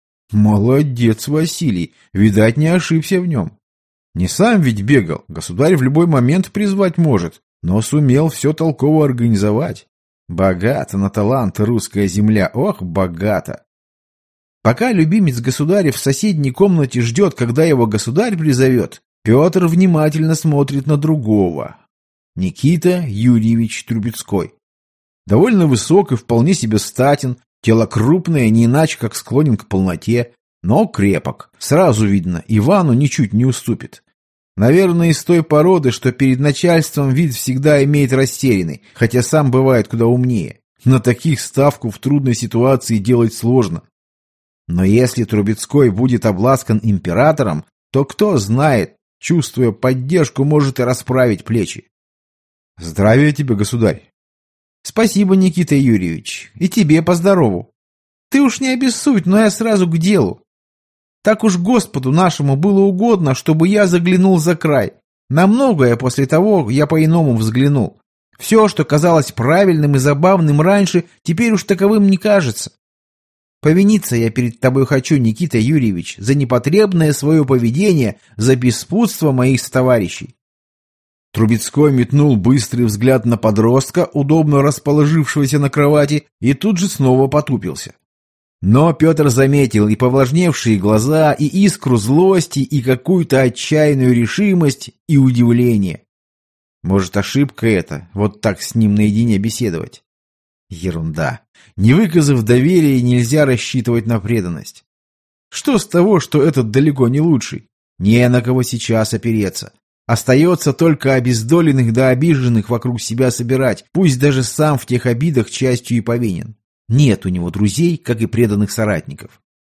A: Молодец, Василий, видать, не ошибся в нем. Не сам ведь бегал, государь в любой момент призвать может, но сумел все толково организовать. Богата на таланты русская земля, ох, богата. Пока любимец государя в соседней комнате ждет, когда его государь призовет, Петр внимательно смотрит на другого. Никита Юрьевич Трубецкой. Довольно высок и вполне себе статен, тело крупное, не иначе как склонен к полноте, но крепок. Сразу видно, Ивану ничуть не уступит. Наверное, из той породы, что перед начальством вид всегда имеет растерянный, хотя сам бывает куда умнее. На таких ставку в трудной ситуации делать сложно. Но если Трубецкой будет обласкан императором, то кто знает, чувствуя поддержку, может и расправить плечи. Здравия тебе, государь. Спасибо, Никита Юрьевич, и тебе поздорову. Ты уж не обессудь, но я сразу к делу. Так уж Господу нашему было угодно, чтобы я заглянул за край. На многое после того я по-иному взглянул. Все, что казалось правильным и забавным раньше, теперь уж таковым не кажется. Повиниться я перед тобой хочу, Никита Юрьевич, за непотребное свое поведение, за беспутство моих товарищей. Трубецкой метнул быстрый взгляд на подростка, удобно расположившегося на кровати, и тут же снова потупился. Но Петр заметил и повлажневшие глаза, и искру злости, и какую-то отчаянную решимость, и удивление. Может, ошибка это, вот так с ним наедине беседовать? Ерунда. Не выказав доверия, нельзя рассчитывать на преданность. Что с того, что этот далеко не лучший? Не на кого сейчас опереться. Остается только обездоленных да обиженных вокруг себя собирать, пусть даже сам в тех обидах частью и повинен. Нет у него друзей, как и преданных соратников.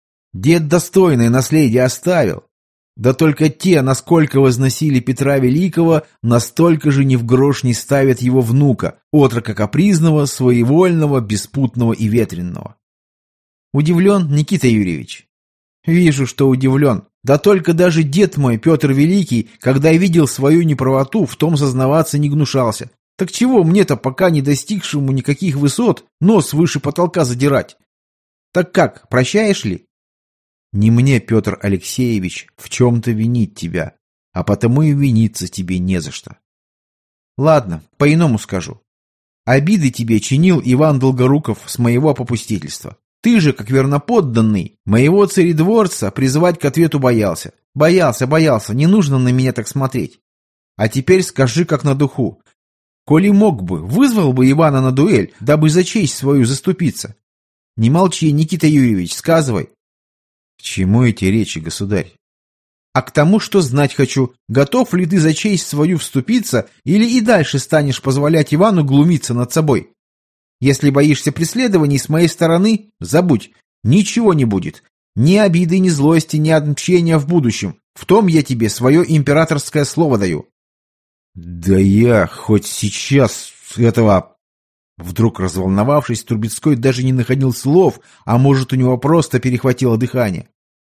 A: Дед достойное наследие оставил. Да только те, насколько возносили Петра Великого, настолько же ни в грош не ставят его внука, отрока капризного, своевольного, беспутного и ветренного. Удивлен, Никита Юрьевич? Вижу, что удивлен. Да только даже дед мой, Петр Великий, когда видел свою неправоту, в том сознаваться не гнушался. Так чего мне-то, пока не достигшему никаких высот, нос выше потолка задирать? Так как, прощаешь ли? Не мне, Петр Алексеевич, в чем-то винить тебя, а потому и виниться тебе не за что. Ладно, по-иному скажу. Обиды тебе чинил Иван Долгоруков с моего попустительства. Ты же, как верноподданный, моего царедворца призывать к ответу боялся. Боялся, боялся, не нужно на меня так смотреть. А теперь скажи, как на духу. Коли мог бы, вызвал бы Ивана на дуэль, дабы за честь свою заступиться.
B: Не молчи, Никита Юрьевич, сказывай.
A: К чему эти речи, государь?
B: А к тому, что знать хочу, готов ли ты за честь свою вступиться или и дальше станешь позволять Ивану глумиться над собой? Если боишься преследований с моей стороны, забудь, ничего не будет. Ни обиды, ни злости, ни отмщения в будущем. В том я тебе свое императорское слово даю.
A: Да я хоть сейчас этого... Вдруг разволновавшись, Трубецкой даже не находил слов, а может, у него просто перехватило дыхание.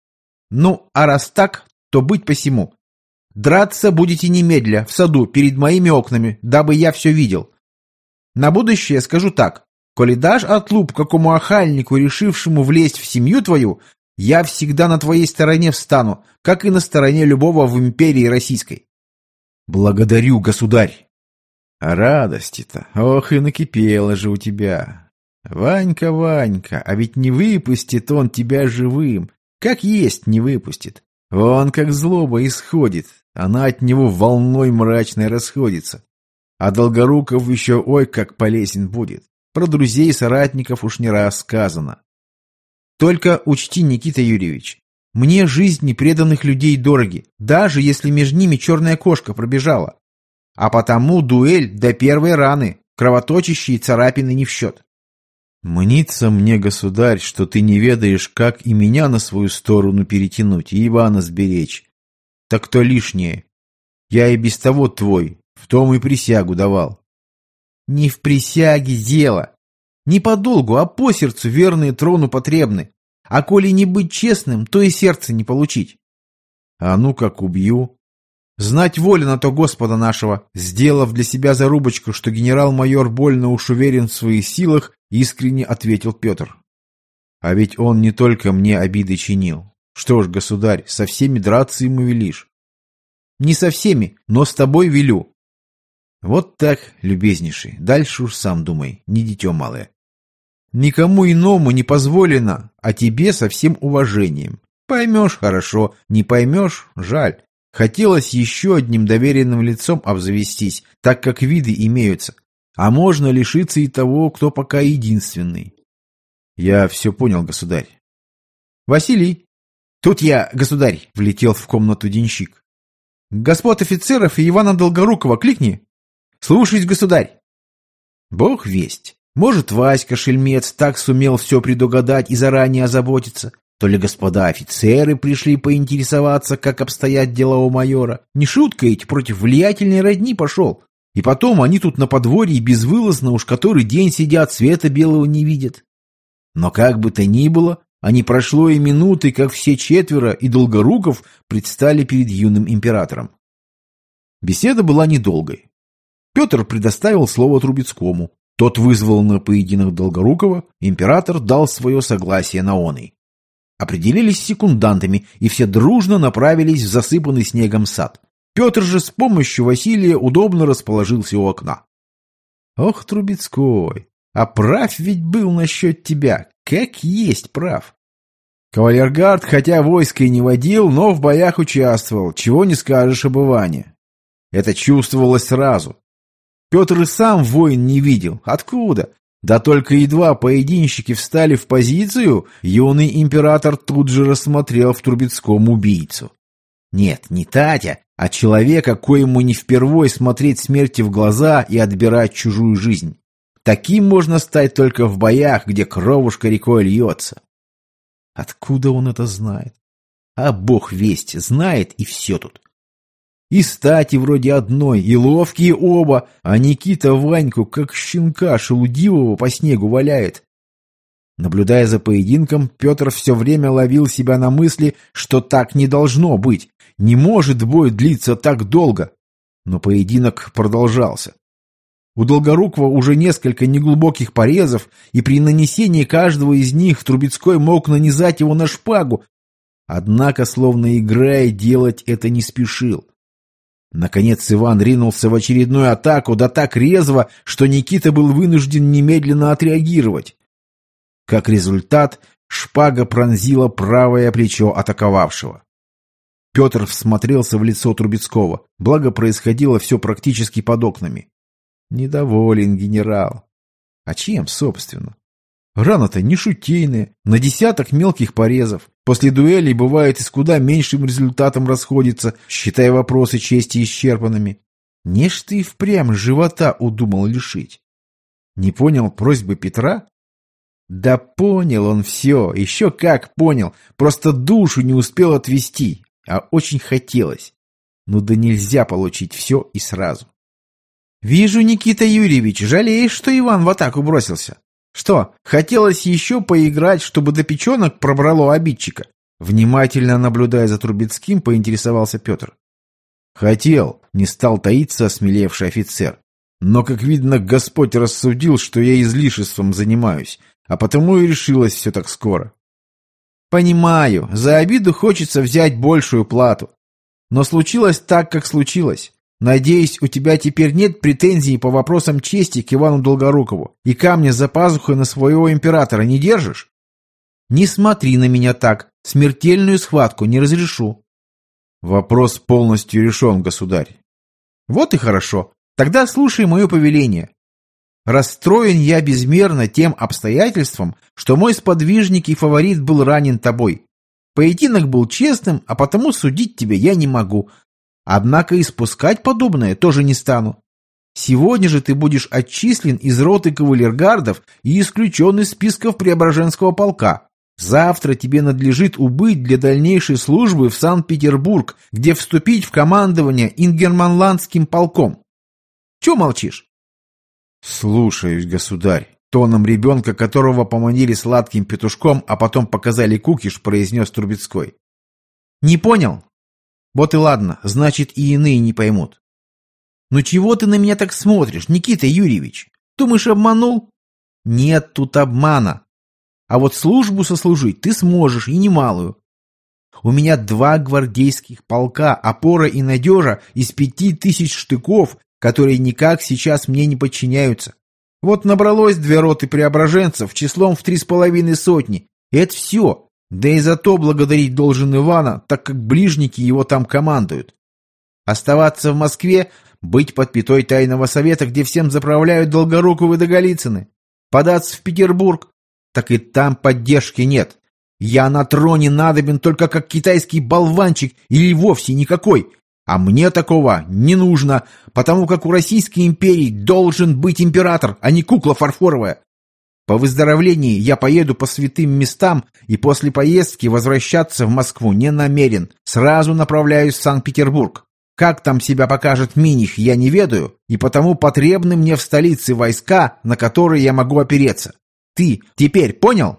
B: Ну, а раз так, то быть посему. Драться будете немедля, в саду, перед моими окнами, дабы я все видел. На будущее скажу так. Коли дашь отлуп какому охальнику, решившему влезть в семью твою, я всегда на твоей стороне встану, как и на стороне любого в империи российской.
A: Благодарю, государь. А радости-то, ох и накипело же у тебя. Ванька, Ванька, а ведь не выпустит он тебя живым, как есть не выпустит. Он как злоба исходит, она от него волной мрачной расходится. А Долгоруков еще ой как полезен будет. Про друзей и соратников уж не раз сказано.
B: Только учти, Никита Юрьевич, мне жизни преданных людей дороги, даже если между ними черная кошка пробежала. А потому дуэль до первой раны, кровоточащие царапины не в счет.
A: Мнится мне, государь, что ты не ведаешь, как и меня на свою сторону перетянуть, и Ивана сберечь. Так то лишнее. Я и без того твой, в том и присягу давал.
B: Не в присяге дело. Не по долгу, а по сердцу верные трону потребны. А коли не быть честным, то и сердце не получить.
A: А ну как убью?
B: Знать воля на то Господа нашего, сделав для себя зарубочку, что генерал-майор больно уж уверен в своих силах, искренне ответил Петр.
A: А ведь он не только мне обиды чинил. Что ж, государь, со всеми драться ему велишь?
B: Не со всеми, но с тобой велю.
A: Вот так, любезнейший, дальше уж сам думай, не дитё малое.
B: Никому иному не позволено, а тебе со всем уважением. Поймешь — хорошо, не поймешь — жаль. Хотелось еще одним доверенным лицом обзавестись, так как виды имеются. А можно лишиться и того, кто пока единственный.
A: Я все понял, государь.
B: Василий. Тут я, государь, влетел в комнату денщик. Господ офицеров и Ивана Долгорукова кликни. Слушаюсь, государь. Бог весть. Может, Васька Шельмец так сумел все предугадать и заранее озаботиться. То ли господа офицеры пришли поинтересоваться, как обстоят дела у майора. Не шутка ведь, против влиятельной родни пошел. И потом они тут на подворье безвылазно уж который день сидят, света белого не видят. Но как бы то ни было, а не прошло и минуты, как все четверо и Долгоруков предстали перед юным императором. Беседа была недолгой. Петр предоставил слово Трубецкому. Тот вызвал на поединок Долгорукова, император дал свое согласие на оный. Определились секундантами, и все дружно направились в засыпанный снегом сад. Петр же с помощью Василия удобно расположился у окна. Ох, Трубецкой, а прав ведь был насчет тебя, как есть прав. Кавалергард, хотя войско и не водил, но в боях участвовал, чего не скажешь об Иване. Это чувствовалось сразу. Петр и сам войн не видел. Откуда? Да только едва поединщики встали в позицию, юный император тут же рассмотрел в Трубецком убийцу. Нет, не Татя, а человека, коему не впервой смотреть смерти в глаза и отбирать чужую жизнь. Таким можно стать только в боях, где кровушка рекой льется. Откуда он это знает? А бог весть, знает и все тут. И стати вроде одной, и ловкие оба, а Никита Ваньку, как щенка шелудивого, по снегу валяет. Наблюдая за поединком, Петр все время ловил себя на мысли, что так не должно быть. Не может бой длиться так долго. Но поединок продолжался. У Долгорукова уже несколько неглубоких порезов, и при нанесении каждого из них Трубецкой мог нанизать его на шпагу. Однако, словно играя, делать это не спешил. Наконец Иван ринулся в очередную атаку, да так резво, что Никита был вынужден немедленно отреагировать. Как результат, шпага пронзила правое плечо атаковавшего. Петр всмотрелся в лицо Трубецкого, благо происходило все практически под окнами. Недоволен генерал. А чем, собственно?
A: Рана-то не шутейная, на десяток мелких порезов. После дуэлей бывает и с куда меньшим результатом расходится, считая вопросы чести исчерпанными. Не ж ты впрямь живота удумал лишить. Не понял просьбы Петра? Да понял он все, еще как понял, просто душу не успел отвести, а очень хотелось. Ну да нельзя получить все и сразу. Вижу, Никита Юрьевич, жалеешь, что Иван в атаку бросился. Что, хотелось еще поиграть, чтобы до печенок пробрало обидчика? Внимательно наблюдая за Трубецким, поинтересовался Петр. Хотел, не стал таиться осмелевший офицер. Но, как видно, Господь рассудил, что я излишеством занимаюсь, а потому и решилось все так скоро. Понимаю, за обиду хочется взять большую плату. Но случилось так, как случилось. Надеюсь, у тебя теперь нет претензий по вопросам чести к Ивану Долгорукову и камня за пазухой на своего императора не держишь? Не смотри на меня так, смертельную схватку не разрешу. Вопрос полностью решен, государь. Вот и хорошо, тогда слушай мое повеление. Расстроен я безмерно тем обстоятельством, что мой сподвижник и фаворит был ранен тобой. Поединок был честным, а потому судить тебя я не могу. Однако и спускать подобное тоже не стану. Сегодня же ты будешь отчислен из роты кавалергардов и исключен из списков Преображенского полка. Завтра тебе надлежит убыть для дальнейшей службы в Санкт-Петербург, где вступить в командование Ингерманландским полком. Чего молчишь? Слушаюсь, государь. Тоном ребенка, которого поманили сладким петушком, а потом показали кукиш, произнес Трубецкой. Не понял? Вот и ладно, значит, и иные не поймут. Ну чего ты на меня так смотришь, Никита Юрьевич? Думаешь, обманул? Нет тут обмана. А вот службу сослужить ты сможешь, и немалую. У меня два гвардейских полка, опора и надежа из пяти тысяч штыков, которые никак сейчас мне не подчиняются. Вот набралось две роты преображенцев числом в три с половиной сотни. И это все. Да и за то благодарить должен Ивана, так как ближники его там командуют. Оставаться в Москве, быть под пятой тайного совета, где всем заправляют Долгоруковы да Голицыны. Податься в Петербург, так и там поддержки нет. Я на троне надобен только как китайский болванчик или вовсе никакой. А мне такого не нужно, потому как у Российской империи должен быть император, а не кукла фарфоровая. По выздоровлении я поеду по святым местам и после поездки возвращаться в Москву не намерен. Сразу направляюсь в Санкт-Петербург. Как там себя покажет Миних, я не ведаю, и потому потребны мне в столице войска, на которые я могу опереться. Ты теперь понял?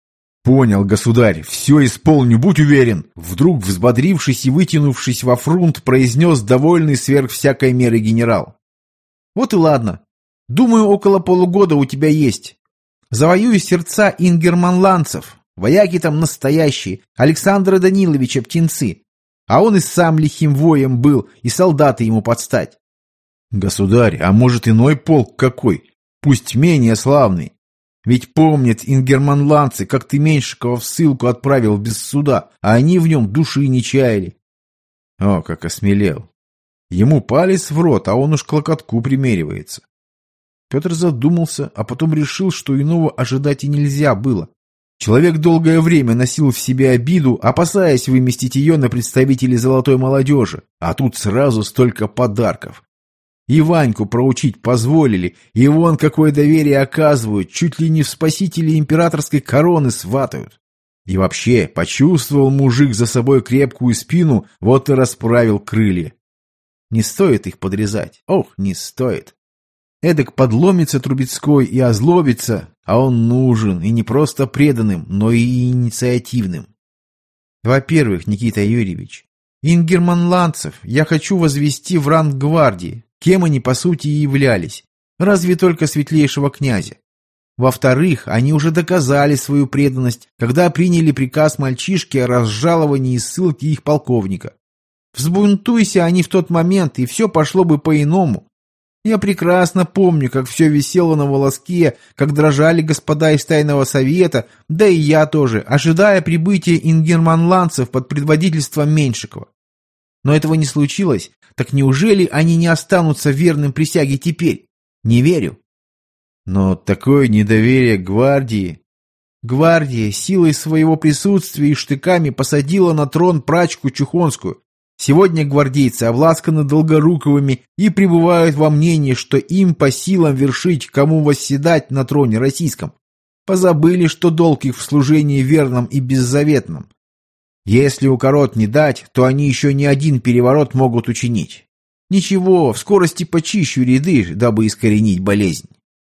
A: Понял, государь, все исполню, будь уверен. Вдруг, взбодрившись и вытянувшись во фрунт, произнес довольный сверх всякой меры генерал. Вот и ладно. Думаю, около полугода у тебя есть. Завоюю сердца ингерманландцев. Вояки там настоящие, Александра Даниловича птенцы. А он и сам лихим воем был, и солдаты ему подстать. Государь, а может иной полк какой? Пусть менее славный. Ведь помнят ингерманландцы, как ты Меньшикова в ссылку отправил без суда, а они в нем души не чаяли. О, как осмелел. Ему палец в рот, а он уж к локотку примеривается. Петр задумался, а потом решил, что иного ожидать и нельзя было. Человек долгое время носил в себе обиду, опасаясь выместить ее на представителей золотой молодежи, а тут сразу столько подарков. И Ваньку проучить позволили, и вон какое доверие оказывают, чуть ли не в спасители императорской короны сватают. И вообще, почувствовал мужик за собой крепкую спину, вот и расправил крылья. Не стоит их подрезать, ох, не стоит. Эдак подломится Трубецкой и озлобится, а он нужен и не просто преданным, но и инициативным. Во-первых, Никита Юрьевич, ингерманландцев я хочу возвести в ранг гвардии, кем они по сути и являлись, разве только светлейшего князя. Во-вторых, они уже доказали свою преданность, когда приняли приказ мальчишки о разжаловании и ссылке их полковника. Взбунтуйся они в тот момент, и все пошло бы по-иному. Я прекрасно помню, как все висело на волоске, как дрожали господа из тайного совета, да и я тоже, ожидая прибытия ингерманландцев под предводительством Меньшикова. Но этого не случилось, так неужели они не останутся верным присяге теперь? Не верю. Но такое недоверие к гвардии... Гвардия силой своего присутствия и штыками посадила на трон прачку Чухонскую. Сегодня гвардейцы обласканы Долгоруковыми и пребывают во мнении, что им по силам вершить, кому восседать на троне российском. Позабыли, что долг их в служении верном и беззаветном. Если укорот не дать, то они еще не один переворот могут учинить. Ничего, в скорости почищу ряды, дабы искоренить болезнь.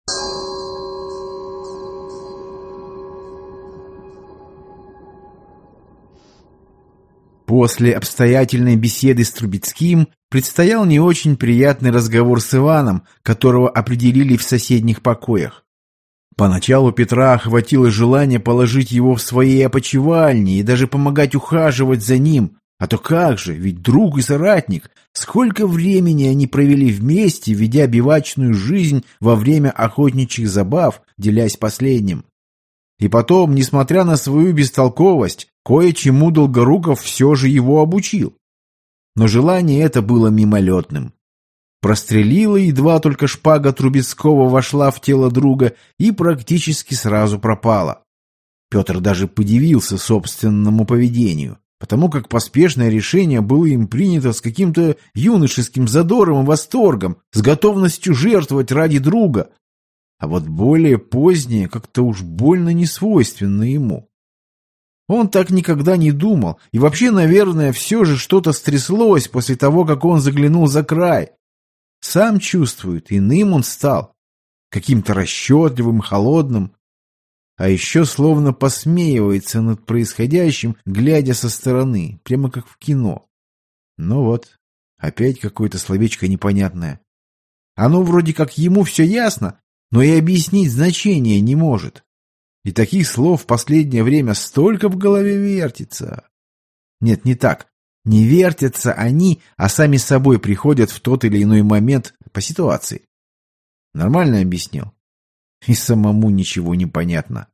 A: После обстоятельной беседы с Трубецким предстоял не очень приятный разговор с Иваном, которого определили в соседних покоях. Поначалу Петра охватило желание положить его в своей опочивальне и даже помогать ухаживать за ним. А то как же, ведь друг и соратник. Сколько времени они провели вместе, ведя бивачную жизнь во время охотничьих забав, делясь последним. И потом, несмотря на свою бестолковость, кое-чему Долгоруков все же его обучил. Но желание это было мимолетным. Прострелила, едва только шпага Трубецкого вошла в тело друга и практически сразу пропала. Петр даже подивился собственному поведению, потому как поспешное решение было им принято с каким-то юношеским задором и восторгом, с готовностью жертвовать ради друга. А вот более позднее как-то уж больно несвойственно ему. Он так никогда не думал, и вообще, наверное, все же что-то стряслось после того, как он заглянул за край. Сам чувствует, иным он стал, каким-то расчетливым, холодным, а еще словно посмеивается над происходящим, глядя со стороны, прямо как в кино. Ну вот, опять какое-то словечко непонятное. Оно вроде как ему все ясно, но и объяснить значение не может. И таких слов в последнее время столько в голове вертится. Нет, не так. Не вертятся они, а сами собой приходят в тот или иной момент по ситуации. Нормально объяснил? И самому ничего не понятно.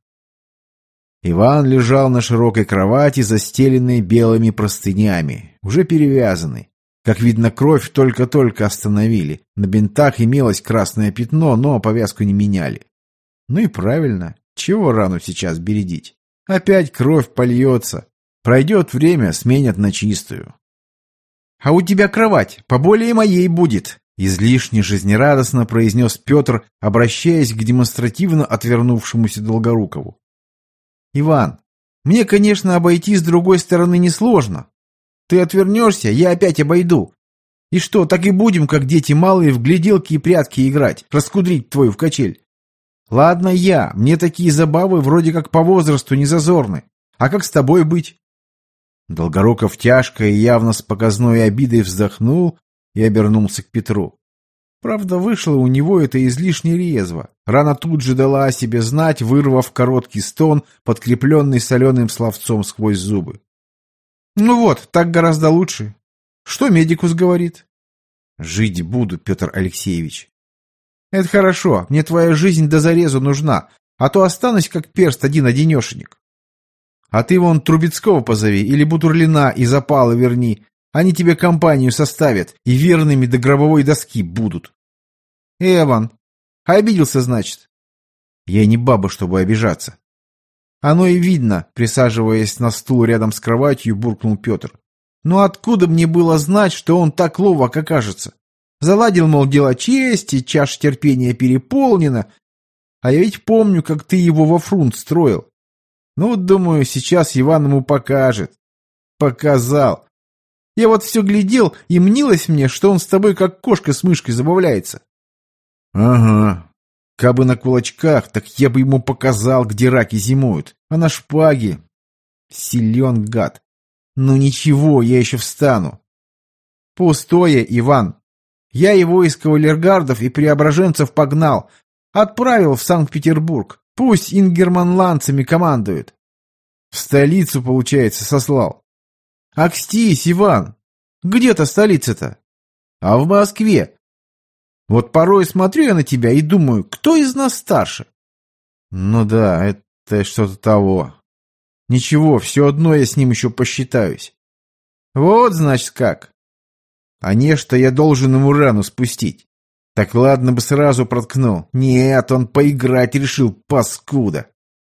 A: Иван лежал на широкой кровати, застеленной белыми простынями, уже перевязанной. Как видно, кровь только-только остановили. На бинтах имелось красное пятно, но повязку не меняли. Ну и правильно. Чего рану сейчас бередить? Опять кровь польется. Пройдет время, сменят на чистую. — А у тебя кровать поболее моей будет, — излишне жизнерадостно произнес Петр, обращаясь к демонстративно отвернувшемуся Долгорукову. — Иван, мне, конечно, обойти с другой стороны несложно. Ты отвернешься, я опять обойду. И что, так и будем, как дети малые, в гляделки и прятки играть, раскудрить твою в качель? Ладно я, мне такие забавы вроде как по возрасту не зазорны. А как с тобой быть? Долгоруков тяжко и явно с показной обидой вздохнул и обернулся к Петру. Правда, вышло у него это излишне резво. Рана тут же дала о себе знать, вырвав короткий стон, подкрепленный соленым словцом сквозь зубы. Ну вот, так гораздо лучше. Что медикус говорит? Жить буду, Петр Алексеевич. Это хорошо, мне твоя жизнь до зарезу нужна, а то останусь как перст один-одинешенек. А ты вон Трубецкого позови или Бутурлина из опала верни. Они тебе компанию составят и верными до гробовой доски будут. Эван, обиделся, значит? Я не баба, чтобы обижаться. Оно и видно, присаживаясь на стул рядом с кроватью, буркнул Петр. Ну откуда мне было знать, что он так ловок окажется? Заладил, мол, дело чести, чаша терпения переполнена. А я ведь помню, как ты его во фрунт строил. Ну вот, думаю, сейчас Иван ему покажет. Показал. Я вот все глядел, и мнилось мне, что он с тобой как кошка с мышкой забавляется. Ага. Кабы на кулачках, так я бы ему показал, где раки зимуют. А на шпаге... Силен гад. Ну ничего, я еще встану. Пустое, Иван. Я его из кавалергардов и преображенцев погнал. Отправил в Санкт-Петербург. Пусть ингерманландцами командует. В столицу, получается, сослал. Акстись, Иван. Где-то столица-то? А в Москве. Вот порой смотрю я на тебя и думаю, кто из нас старше? Ну да, это что-то того. Ничего, все одно я с ним еще посчитаюсь. Вот, значит, как. А не, что я должен ему рану спустить. Так ладно бы сразу проткнул. Нет, он поиграть решил, паскуда.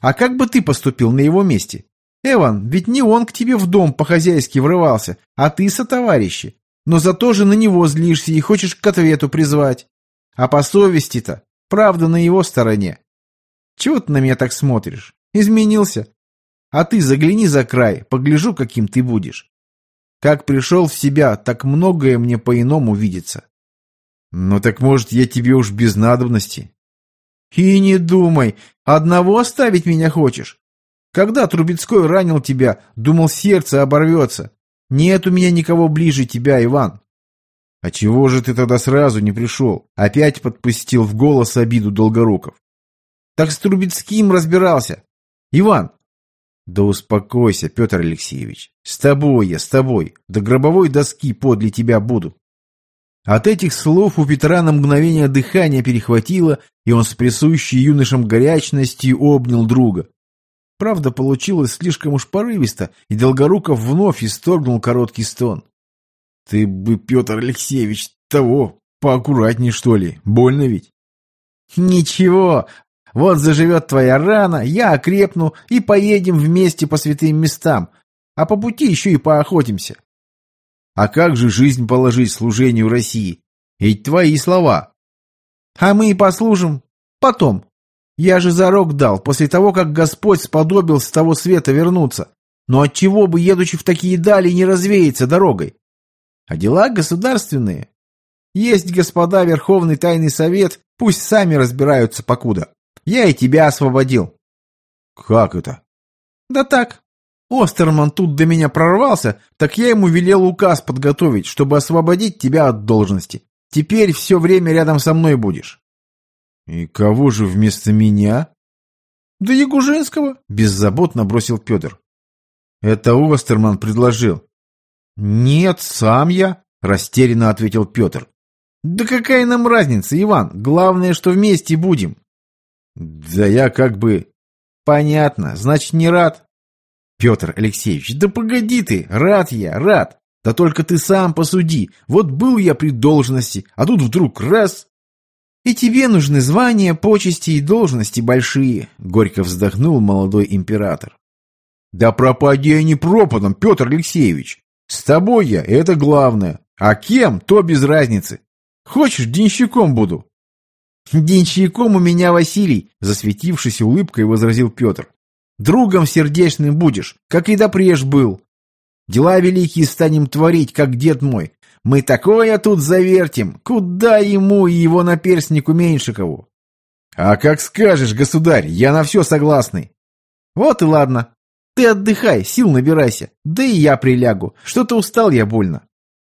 B: А как бы ты поступил на его месте? Эван, ведь не он к тебе в дом по-хозяйски врывался, а ты сотоварищи. Но зато же на него злишься и хочешь к ответу призвать. А по совести-то, правда на его стороне. Чего ты на меня так смотришь? Изменился? А ты загляни за край, погляжу, каким ты будешь. Как пришел в себя, так многое мне по-иному видится.
A: Ну так может, я тебе уж без надобности?
B: И не думай, одного оставить меня хочешь? Когда Трубецкой ранил тебя, думал, сердце оборвется. Нет у меня никого ближе тебя, Иван.
A: А чего же ты тогда сразу не пришел? Опять подпустил в голос обиду Долгоруков.
B: Так с Трубецким разбирался. Иван.
A: Да успокойся, Петр Алексеевич. С тобой я, с тобой. До гробовой доски подле тебя буду.
B: От этих слов у Петра на мгновение дыхание перехватило, и он с присущей юношам горячностью обнял друга. Правда, получилось слишком уж порывисто, и Долгоруков вновь исторгнул короткий стон.
A: — Ты бы, Петр Алексеевич, того, поаккуратней, что ли? Больно ведь?
B: — Ничего, вот заживет твоя рана, я окрепну, и поедем вместе по святым местам, а по пути еще и поохотимся.
A: — А как же жизнь положить служению России? Ведь твои слова.
B: — А мы и послужим потом. Я же зарок дал, после того, как Господь сподобил с того света вернуться. Но отчего бы, едучи в такие дали, не развеяться дорогой? А дела государственные. Есть, господа, Верховный Тайный Совет, пусть сами разбираются покуда. Я и тебя освободил.
A: Как это?
B: Да так. Остерман тут до меня прорвался, так я ему велел указ подготовить, чтобы освободить тебя от должности. Теперь все время рядом со мной будешь.
A: И кого же вместо меня?
B: Да Ягужинского, беззаботно бросил Петр.
A: Это Остерман предложил.
B: Нет, сам я, растерянно ответил Петр. Да какая нам разница, Иван? Главное, что вместе будем.
A: Да я как бы...
B: Понятно, значит, не рад.
A: Петр Алексеевич, да погоди ты, рад я, рад. Да только ты сам посуди. Вот был я при должности, а тут вдруг раз...
B: И тебе нужны звания, почести и должности большие, горько вздохнул молодой император.
A: Да пропади они пропадом, Петр Алексеевич. С тобой я, это главное. А кем, то без разницы. Хочешь, денщиком буду?
B: Денщиком у меня Василий, засветившись улыбкой, возразил Петр. Другом сердечным будешь, как и допреж был. Дела великие станем творить, как дед мой. Мы такое тут завертим, куда ему и его наперстнику Меньшикову.
A: А как скажешь, государь, я на все согласный.
B: Вот и ладно. Ты отдыхай, сил набирайся, да и я прилягу. Что-то устал я больно.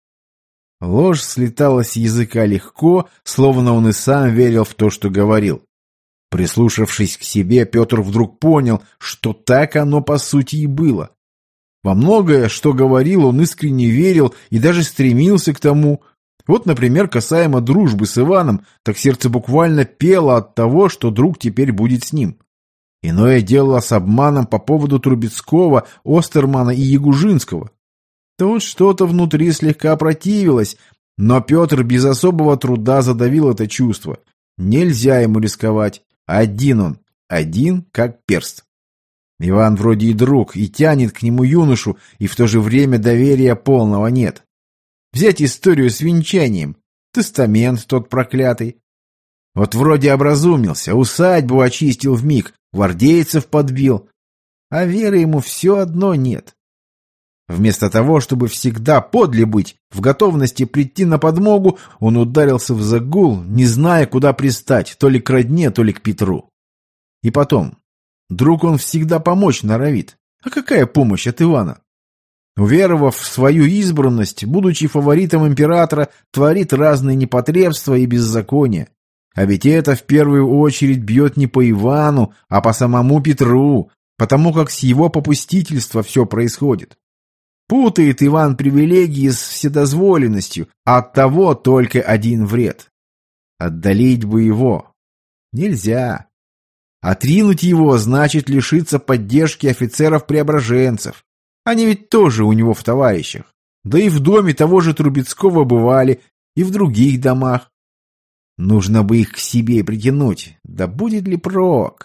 A: Ложь слетала с языка легко, словно он и сам верил в то, что говорил. Прислушавшись к себе, Петр вдруг понял, что так оно по сути и было. Во многое, что говорил, он искренне верил и даже стремился к тому. Вот, например, касаемо дружбы с Иваном, так сердце буквально пело от того, что друг теперь будет с ним. Иное дело с обманом по поводу Трубецкого, Остермана и Ягужинского. Тут что-то внутри слегка противилось, но Петр без особого труда задавил это чувство. Нельзя ему рисковать. Один он, один как перст. Иван вроде и друг, и тянет к нему юношу, и в то же время доверия полного нет. Взять историю с венчанием, тестамент тот проклятый. Вот вроде образумился, усадьбу очистил вмиг, гвардейцев подбил, а веры ему все одно нет. Вместо того, чтобы всегда подле быть, в готовности прийти на подмогу, он ударился в загул, не зная, куда пристать, то ли к родне, то ли к Петру. И потом, друг он всегда помочь норовит. А какая помощь от Ивана? Уверовав в свою избранность, будучи фаворитом императора, творит разные непотребства и беззакония. А ведь это в первую очередь бьет не по Ивану, а по самому Петру, потому как с его попустительства все происходит. Путает Иван привилегии с вседозволенностью, а оттого только один вред. Отдалить бы его. Нельзя. Отринуть его значит лишиться поддержки офицеров-преображенцев. Они ведь тоже у него в товарищах. Да и в доме того же Трубецкого бывали, и в других домах. Нужно бы их к себе притянуть. Да будет ли прок?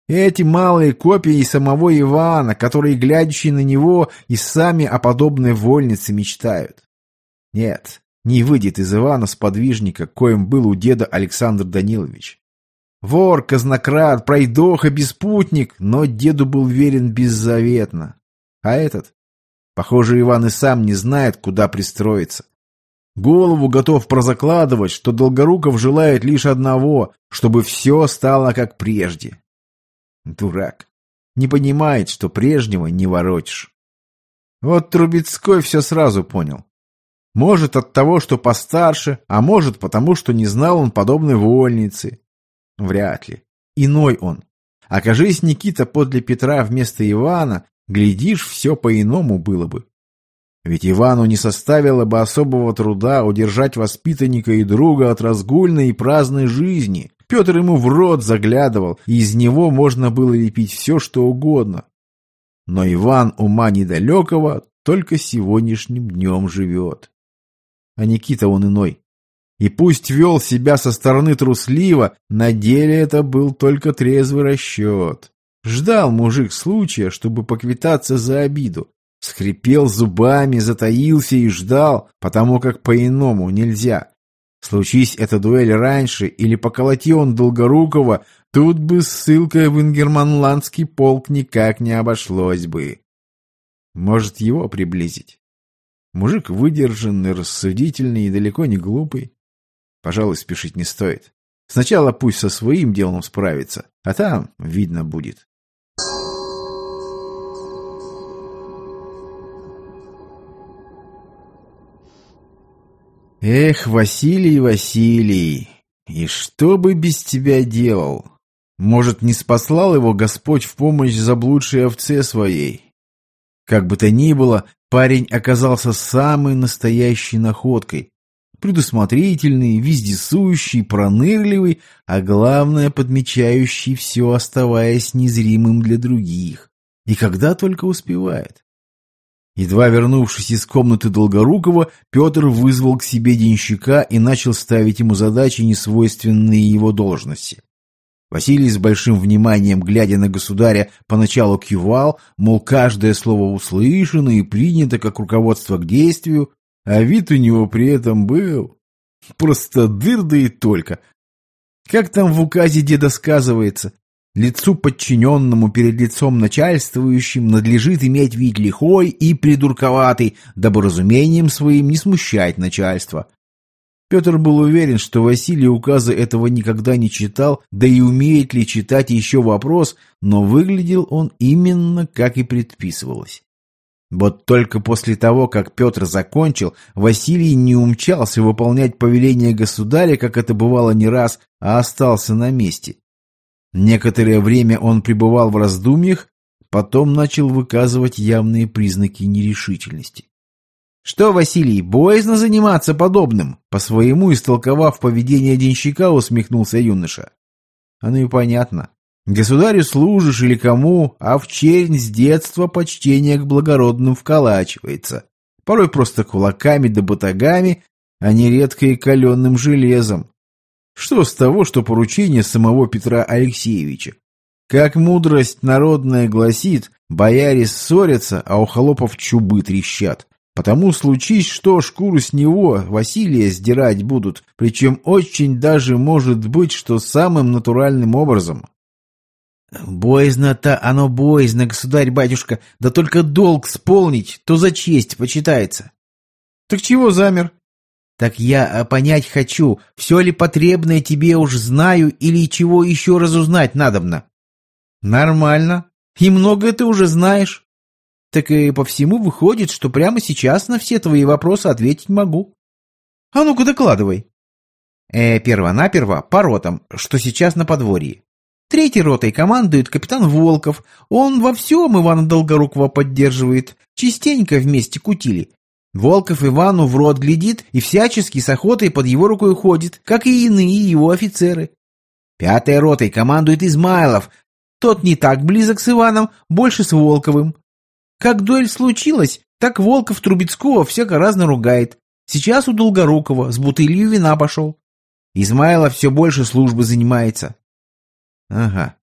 A: Эти малые копии самого Ивана, которые, глядящие на него, и сами о подобной вольнице мечтают. Нет, не выйдет из Ивана сподвижника, коим был у деда Александр Данилович. Вор, казнократ, пройдоха, беспутник, но деду был верен беззаветно. А этот? Похоже, Иван и сам не знает, куда пристроиться. Голову готов прозакладывать, что Долгоруков желает лишь одного, чтобы все стало как прежде. Дурак. Не понимает, что прежнего не воротишь. Вот Трубецкой все сразу понял. Может, от того, что постарше, а может, потому, что не знал он подобной вольницы. Вряд ли. Иной он. Окажись Никита подле Петра вместо Ивана, глядишь, все по-иному было бы. Ведь Ивану не составило бы особого труда удержать воспитанника и друга от разгульной и праздной жизни. Петр ему в рот заглядывал, и из него можно было лепить все, что угодно. Но Иван ума недалекого только сегодняшним днем живет. А Никита он иной. И пусть вел себя со стороны трусливо, на деле это был только трезвый расчет. Ждал мужик случая, чтобы поквитаться за обиду. Скрипел зубами, затаился и ждал, потому как по-иному нельзя. Случись эта дуэль раньше или поколоти он Долгорукова, тут бы ссылкой в ингерманландский полк никак не обошлось бы. Может, его приблизить? Мужик выдержанный, рассудительный и далеко не глупый. Пожалуй, спешить не стоит. Сначала пусть со своим делом справится, а там видно будет. Эх, Василий, Василий, и что бы без тебя делал? Может, не спаслал его Господь в помощь заблудшей овце своей? Как бы то ни было, парень оказался самой настоящей находкой. Предусмотрительный, вездесущий, пронырливый, а главное, подмечающий все, оставаясь незримым для других. И когда только успевает. Едва вернувшись из комнаты Долгорукова, Петр вызвал к себе денщика и начал ставить ему задачи, несвойственные его должности. Василий с большим вниманием, глядя на государя, поначалу кивал, мол, каждое слово услышано и принято как руководство к действию, а вид у него при этом был простодыр, да и только. Как там в указе деда сказывается, лицу подчиненному перед лицом начальствующим надлежит иметь вид лихой и придурковатый, дабы разумением своим не смущать начальство. Петр был уверен, что Василий указа этого никогда не читал, да и умеет ли читать еще вопрос, но выглядел он именно как и предписывалось. Вот только после того, как Петр закончил, Василий не умчался выполнять повеление государя, как это бывало не раз, а остался на месте. Некоторое время он пребывал в раздумьях, потом начал выказывать явные признаки нерешительности. «Что, Василий, боязно заниматься подобным?» По-своему истолковав поведение денщика, усмехнулся юноша. «Оно и понятно. Государю служишь или кому, а в чернь с детства почтение к благородным вколачивается. Порой просто кулаками да батагами, а нередко и каленым железом. Что с того, что поручение самого Петра Алексеевича? Как мудрость народная гласит, бояре ссорятся, а у холопов чубы трещат. Потому случись, что шкуру с него, Василия, сдирать будут, причем очень даже может быть, что самым натуральным образом». «Боязно-то оно боязно, государь-батюшка, да только долг исполнить, то за честь почитается». «Так чего замер?» «Так я понять хочу, все ли потребное тебе уж знаю или чего еще разузнать надобно». «Нормально. И многое ты уже знаешь». «Так и по всему выходит, что прямо сейчас на все твои вопросы ответить могу». «А ну-ка докладывай». Э, «Перво-наперво по ротам, что сейчас на подворье. Третьей ротой командует капитан Волков. Он во всем Ивана Долгорукова поддерживает. Частенько вместе кутили. Волков Ивану в рот глядит и всячески с охотой под его рукой ходит, как и иные его офицеры. Пятой ротой командует Измайлов. Тот не так близок с Иваном, больше с Волковым. Как дуэль случилась, так Волков Трубецкого всяко разно ругает. Сейчас у Долгорукова с бутылью вина пошел. Измайлов все больше службы занимается». «Ага,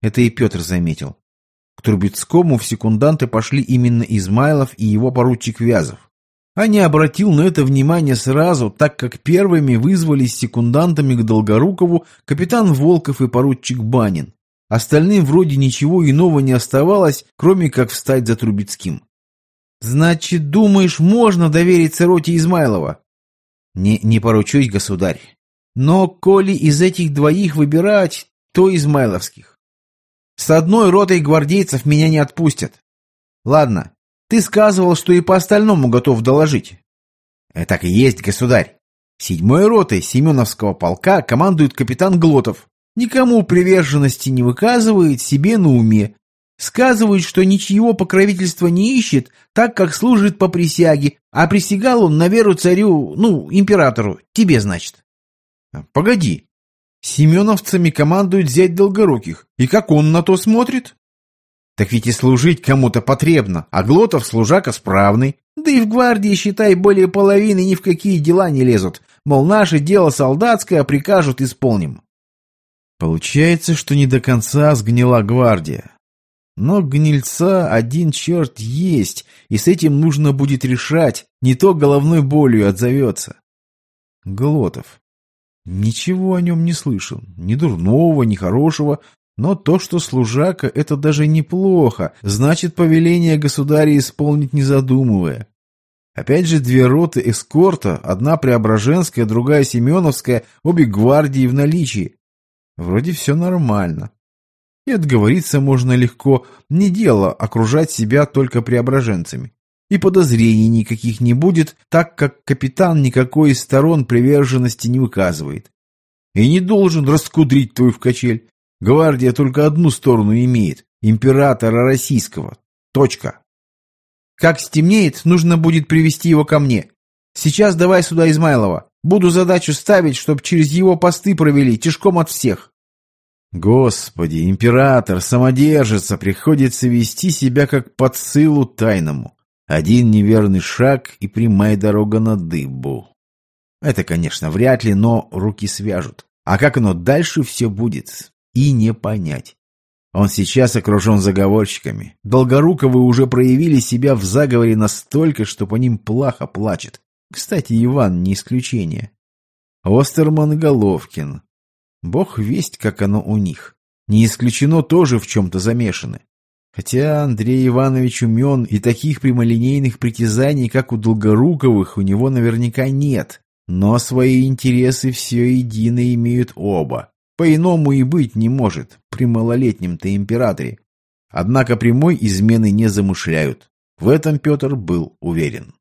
A: Это и Петр заметил. К Трубецкому в секунданты пошли именно Измайлов и его поручик Вязов. А не обратил на это внимание сразу, так как первыми вызвались секундантами к Долгорукову капитан Волков и поручик Банин. Остальным вроде ничего иного не оставалось, кроме как встать за Трубецким. «Значит, думаешь, можно довериться роте Измайлова?» «Не, не поручусь, государь. Но коли из этих двоих выбирать, то измайловских. С одной ротой гвардейцев меня не отпустят. Ладно, ты сказывал, что и по остальному готов доложить». «Так и есть, государь. Седьмой ротой Семеновского полка командует капитан Глотов. Никому приверженности не выказывает, себе на уме. Сказывает, что ничьего покровительства не ищет, так как служит по присяге, а присягал он на веру царю, ну, императору, тебе, значит». «Погоди, семеновцами командует зять Долгоруких, и как он на то смотрит?» «Так ведь и служить кому-то потребно, а Глотов служака справный. Да и в гвардии, считай, более половины ни в какие дела не лезут. Мол, наше дело солдатское, прикажут, исполним». Получается, что не до конца сгнила гвардия. Но гнильца один черт есть, и с этим нужно будет решать, не то головной болью отзовется. Глотов. Ничего о нем не слышал, ни дурного, ни хорошего, но то, что служака, это даже неплохо, значит, повеление государя исполнить не задумывая. Опять же, две роты эскорта, одна Преображенская, другая Семеновская, обе гвардии в наличии. Вроде все нормально. И отговориться можно легко, не дело окружать себя только преображенцами. И подозрений никаких не будет, так как капитан никакой из сторон приверженности не выказывает. И не должен раскудрить твою в качель. Гвардия только одну сторону имеет – императора российского. Точка. Как стемнеет, нужно будет привести его ко мне. Сейчас давай сюда Измайлова. Буду задачу ставить, чтоб через его посты провели, тишком от всех. Господи, император, самодержица, приходится вести себя как под сылу тайному. Один неверный шаг и прямая дорога на дыбу. Это, конечно, вряд ли, но руки свяжут. А как оно дальше все будет, и не понять. Он сейчас окружен заговорщиками. Долгоруковы уже проявили себя в заговоре настолько, что по ним плохо плачет. Кстати, Иван не исключение. Остерман и Головкин. Бог весть, как оно у них. Не исключено тоже в чем-то замешаны. Хотя Андрей Иванович умен, и таких прямолинейных притязаний, как у Долгоруковых, у него наверняка нет. Но свои интересы все едино имеют оба. По-иному и быть не может при малолетнем-то императоре. Однако прямой измены не замышляют. В этом Петр был уверен.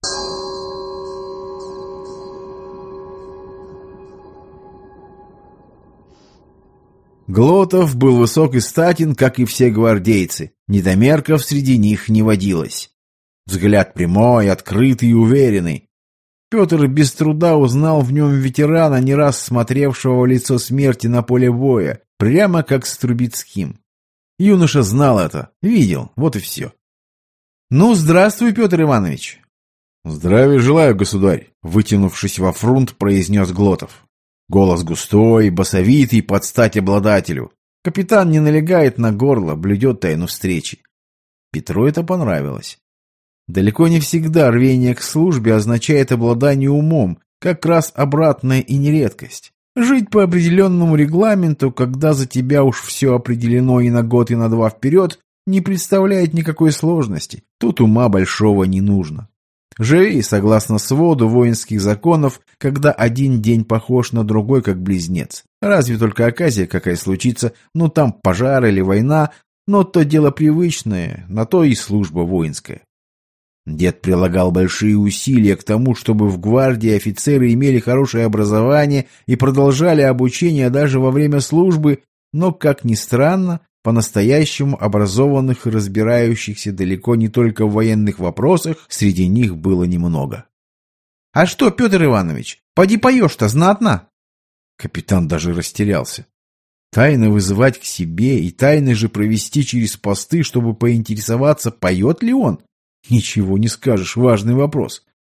A: Глотов был высок и статен, как и все гвардейцы. Недомерков среди них не водилось. Взгляд прямой, открытый и уверенный. Петр без труда узнал в нем ветерана, не раз смотревшего в лицо смерти на поле боя, прямо как с Трубецким. Юноша знал это, видел, вот и все. «Ну, здравствуй, Петр Иванович!» «Здравия желаю, государь!» — вытянувшись во фрунт, произнес Глотов. Голос густой, басовитый, под стать обладателю. Капитан не налегает на горло, блюдет тайну встречи. Петру это понравилось. Далеко не всегда рвение к службе означает обладание умом, как раз обратная и не редкость. Жить по определенному регламенту, когда за тебя уж все определено и на год, и на два вперед, не представляет никакой сложности. Тут ума большого не нужно. Живи согласно своду воинских законов, когда один день похож на другой, как близнец. Разве только оказия какая случится, ну там пожар или война, но то дело привычное, на то и служба воинская. Дед прилагал большие усилия к тому, чтобы в гвардии офицеры имели хорошее образование и продолжали обучение даже во время службы, но, как ни странно, по-настоящему образованных и разбирающихся далеко не только в военных вопросах среди них было немного. «А что, Петр Иванович, поди поешь-то знатно?» Капитан даже растерялся. Тайно вызывать к себе и тайно же провести через посты, чтобы поинтересоваться, поет ли он? Ничего не скажешь, важный вопрос.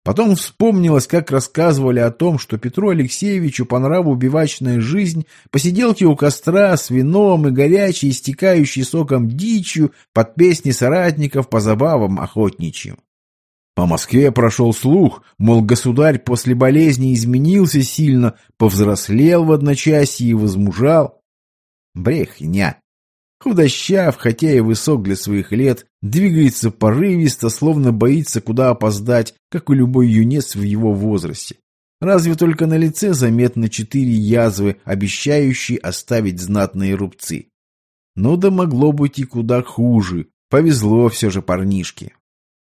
A: Потом вспомнилось, как рассказывали о том, что Петру Алексеевичу по нраву бивачная жизнь, посиделки у костра с вином и горячей, истекающей соком дичью под песни соратников по забавам охотничьим. По Москве прошел слух, мол, государь после болезни изменился сильно, повзрослел в одночасье и возмужал. Брехня. Худощав, хотя и высок для своих лет, двигается порывисто, словно боится куда опоздать, как и любой юнец в его возрасте. Разве только на лице заметно четыре язвы, обещающие оставить знатные рубцы. Ну да могло быть и куда хуже. Повезло все же парнишке.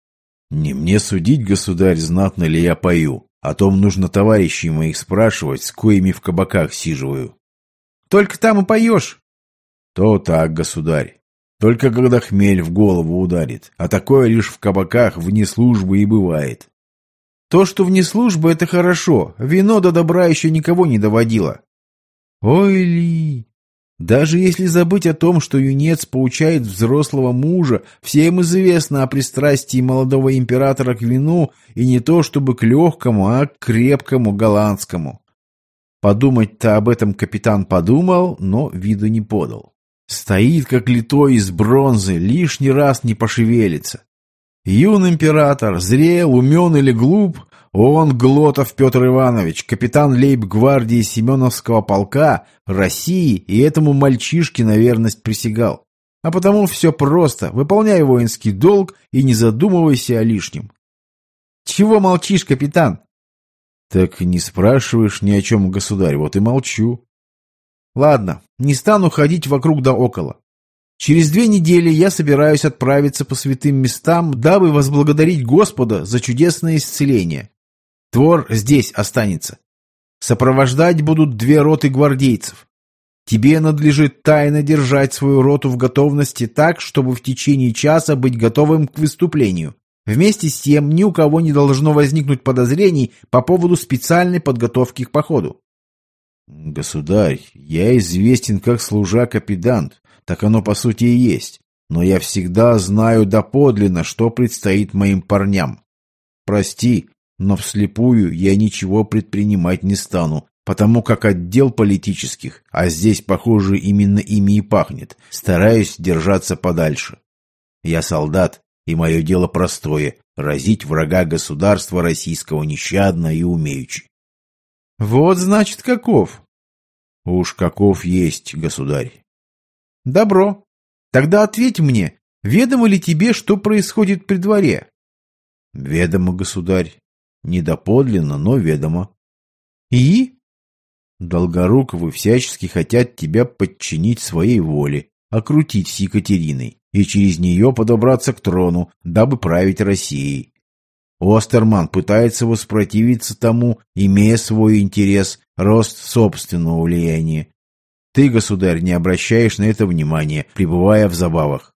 A: Не мне судить, государь, знатно ли я пою. О том нужно товарищей моих спрашивать, с коими в кабаках сиживаю.
B: Только там и поешь.
A: То так, государь. Только когда хмель в голову ударит, а такое лишь в кабаках вне службы и бывает.
B: То, что вне службы, это хорошо. Вино до добра еще никого не доводило. Ой ли! Даже если забыть о том, что юнец поучает взрослого мужа, всем известно о пристрастии молодого императора к вину, и не то чтобы к легкому, а к крепкому голландскому. Подумать-то об этом капитан подумал, но виду не подал. Стоит, как литой из бронзы, лишний раз не пошевелится. Юн император, зрел, умен или глуп, он, Глотов Петр Иванович, капитан лейб-гвардии Семеновского полка России, и этому мальчишке на верность присягал. А потому все просто, выполняй воинский долг и не задумывайся о лишнем. Чего молчишь, капитан?
A: Так не спрашиваешь ни о чем, государь, вот и молчу.
B: Ладно, не стану ходить вокруг да около. Через две недели я собираюсь отправиться по святым местам, дабы возблагодарить Господа за чудесное исцеление. Твор здесь останется. Сопровождать будут две роты гвардейцев. Тебе надлежит тайно держать свою роту в готовности так, чтобы в течение часа быть готовым к выступлению. Вместе с тем ни у кого не должно возникнуть подозрений по поводу специальной подготовки к походу.
A: Государь, я известен как служак-педант, так оно по сути и есть, но я всегда знаю доподлинно, что предстоит моим парням. Прости, но вслепую я ничего предпринимать не стану, потому как отдел политических, а здесь, похоже, именно ими и пахнет, стараюсь держаться подальше. Я солдат, и мое дело простое — разить врага государства российского нещадно и умеючи.
B: Вот, значит, каков.
A: Уж каков есть, государь.
B: Добро. Тогда ответь мне, ведомо ли тебе, что происходит при дворе?
A: Ведомо, государь. Недоподлинно, но ведомо.
B: И?
A: Долгоруковы всячески хотят тебя подчинить своей воле, окрутить с Екатериной и через нее подобраться к трону, дабы править Россией. Остерман пытается воспротивиться тому, имея свой интерес, рост собственного влияния. Ты, государь, не обращаешь на это внимания, пребывая в забавах.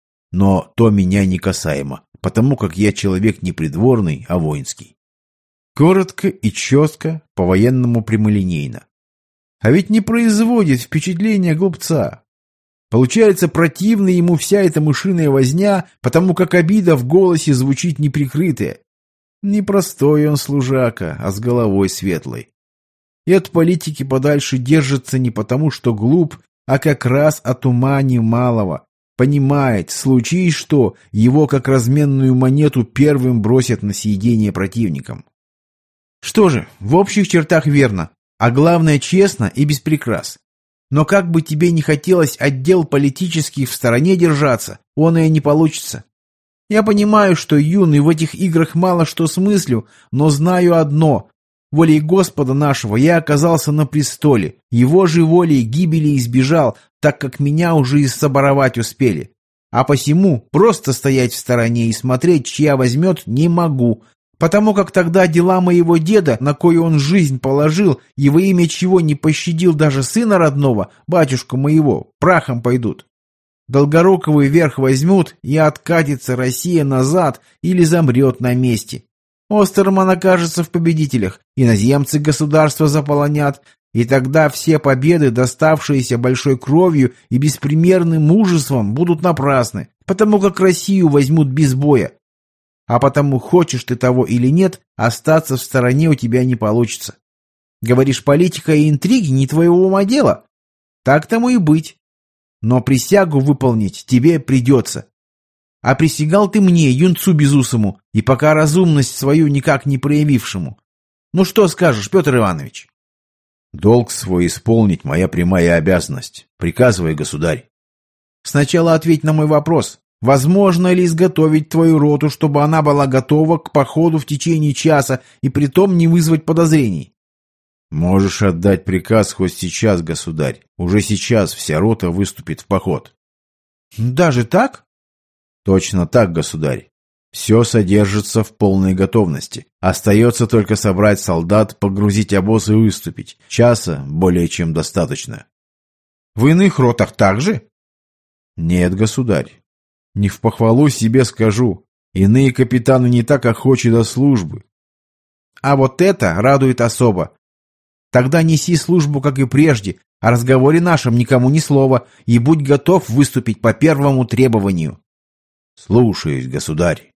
A: Но то меня не касаемо, потому как я человек не придворный, а воинский.
B: Коротко и четко, по-военному прямолинейно. А ведь не производит впечатления глупца. Получается, противна ему вся эта мышиная возня, потому как обида в голосе звучит неприкрытая. Непростой он служака, а с головой светлой. И от политики подальше держится не потому, что глуп, а как раз от ума немалого. Понимает, случись что, его как разменную монету первым бросят на съедение противникам. Что же, в общих чертах верно, а главное честно и без прикрас. Но как бы тебе не хотелось отдел политический в стороне держаться, он и не получится. Я понимаю, что юный в этих играх мало что смыслю, но знаю одно. Волей Господа нашего я оказался на престоле, его же волей гибели избежал, так как меня уже и соборовать успели. А посему просто стоять в стороне и смотреть, чья возьмет, не могу, потому как тогда дела моего деда, на кое он жизнь положил, и во имя чего не пощадил даже сына родного, батюшку моего, прахом пойдут. Долгоруковый верх возьмут, и откатится Россия назад или замрет на месте. Остерман окажется в победителях, иноземцы государства заполонят, и тогда все победы, доставшиеся большой кровью и беспримерным мужеством, будут напрасны, потому как Россию возьмут без боя. а потому, хочешь ты того или нет, остаться в стороне у тебя не получится. Говоришь, политика и интриги не твоего ума дело? Так тому и быть. Но присягу выполнить тебе придется. А присягал ты мне, юнцу безусому, и пока разумность свою никак не проявившему. Ну что скажешь, Петр Иванович?
A: Долг свой исполнить — моя прямая обязанность. Приказывай, государь.
B: Сначала ответь на мой вопрос. Возможно ли изготовить твою роту, чтобы она была готова к походу в течение часа и притом не вызвать подозрений?
A: Можешь отдать приказ хоть сейчас, государь. Уже сейчас вся рота выступит в поход.
B: Даже так?
A: Точно так, государь. Все содержится в полной готовности. Остается только собрать солдат, погрузить обоз и выступить. Часа более чем достаточно.
B: В иных ротах так же?
A: Нет, государь. Не в похвалу себе скажу. Иные капитаны не так охочи до службы.
B: А вот это радует особо. Тогда неси службу, как и прежде, о разговоре нашем никому ни слова, и будь готов выступить по первому требованию.
A: Слушаюсь, государь.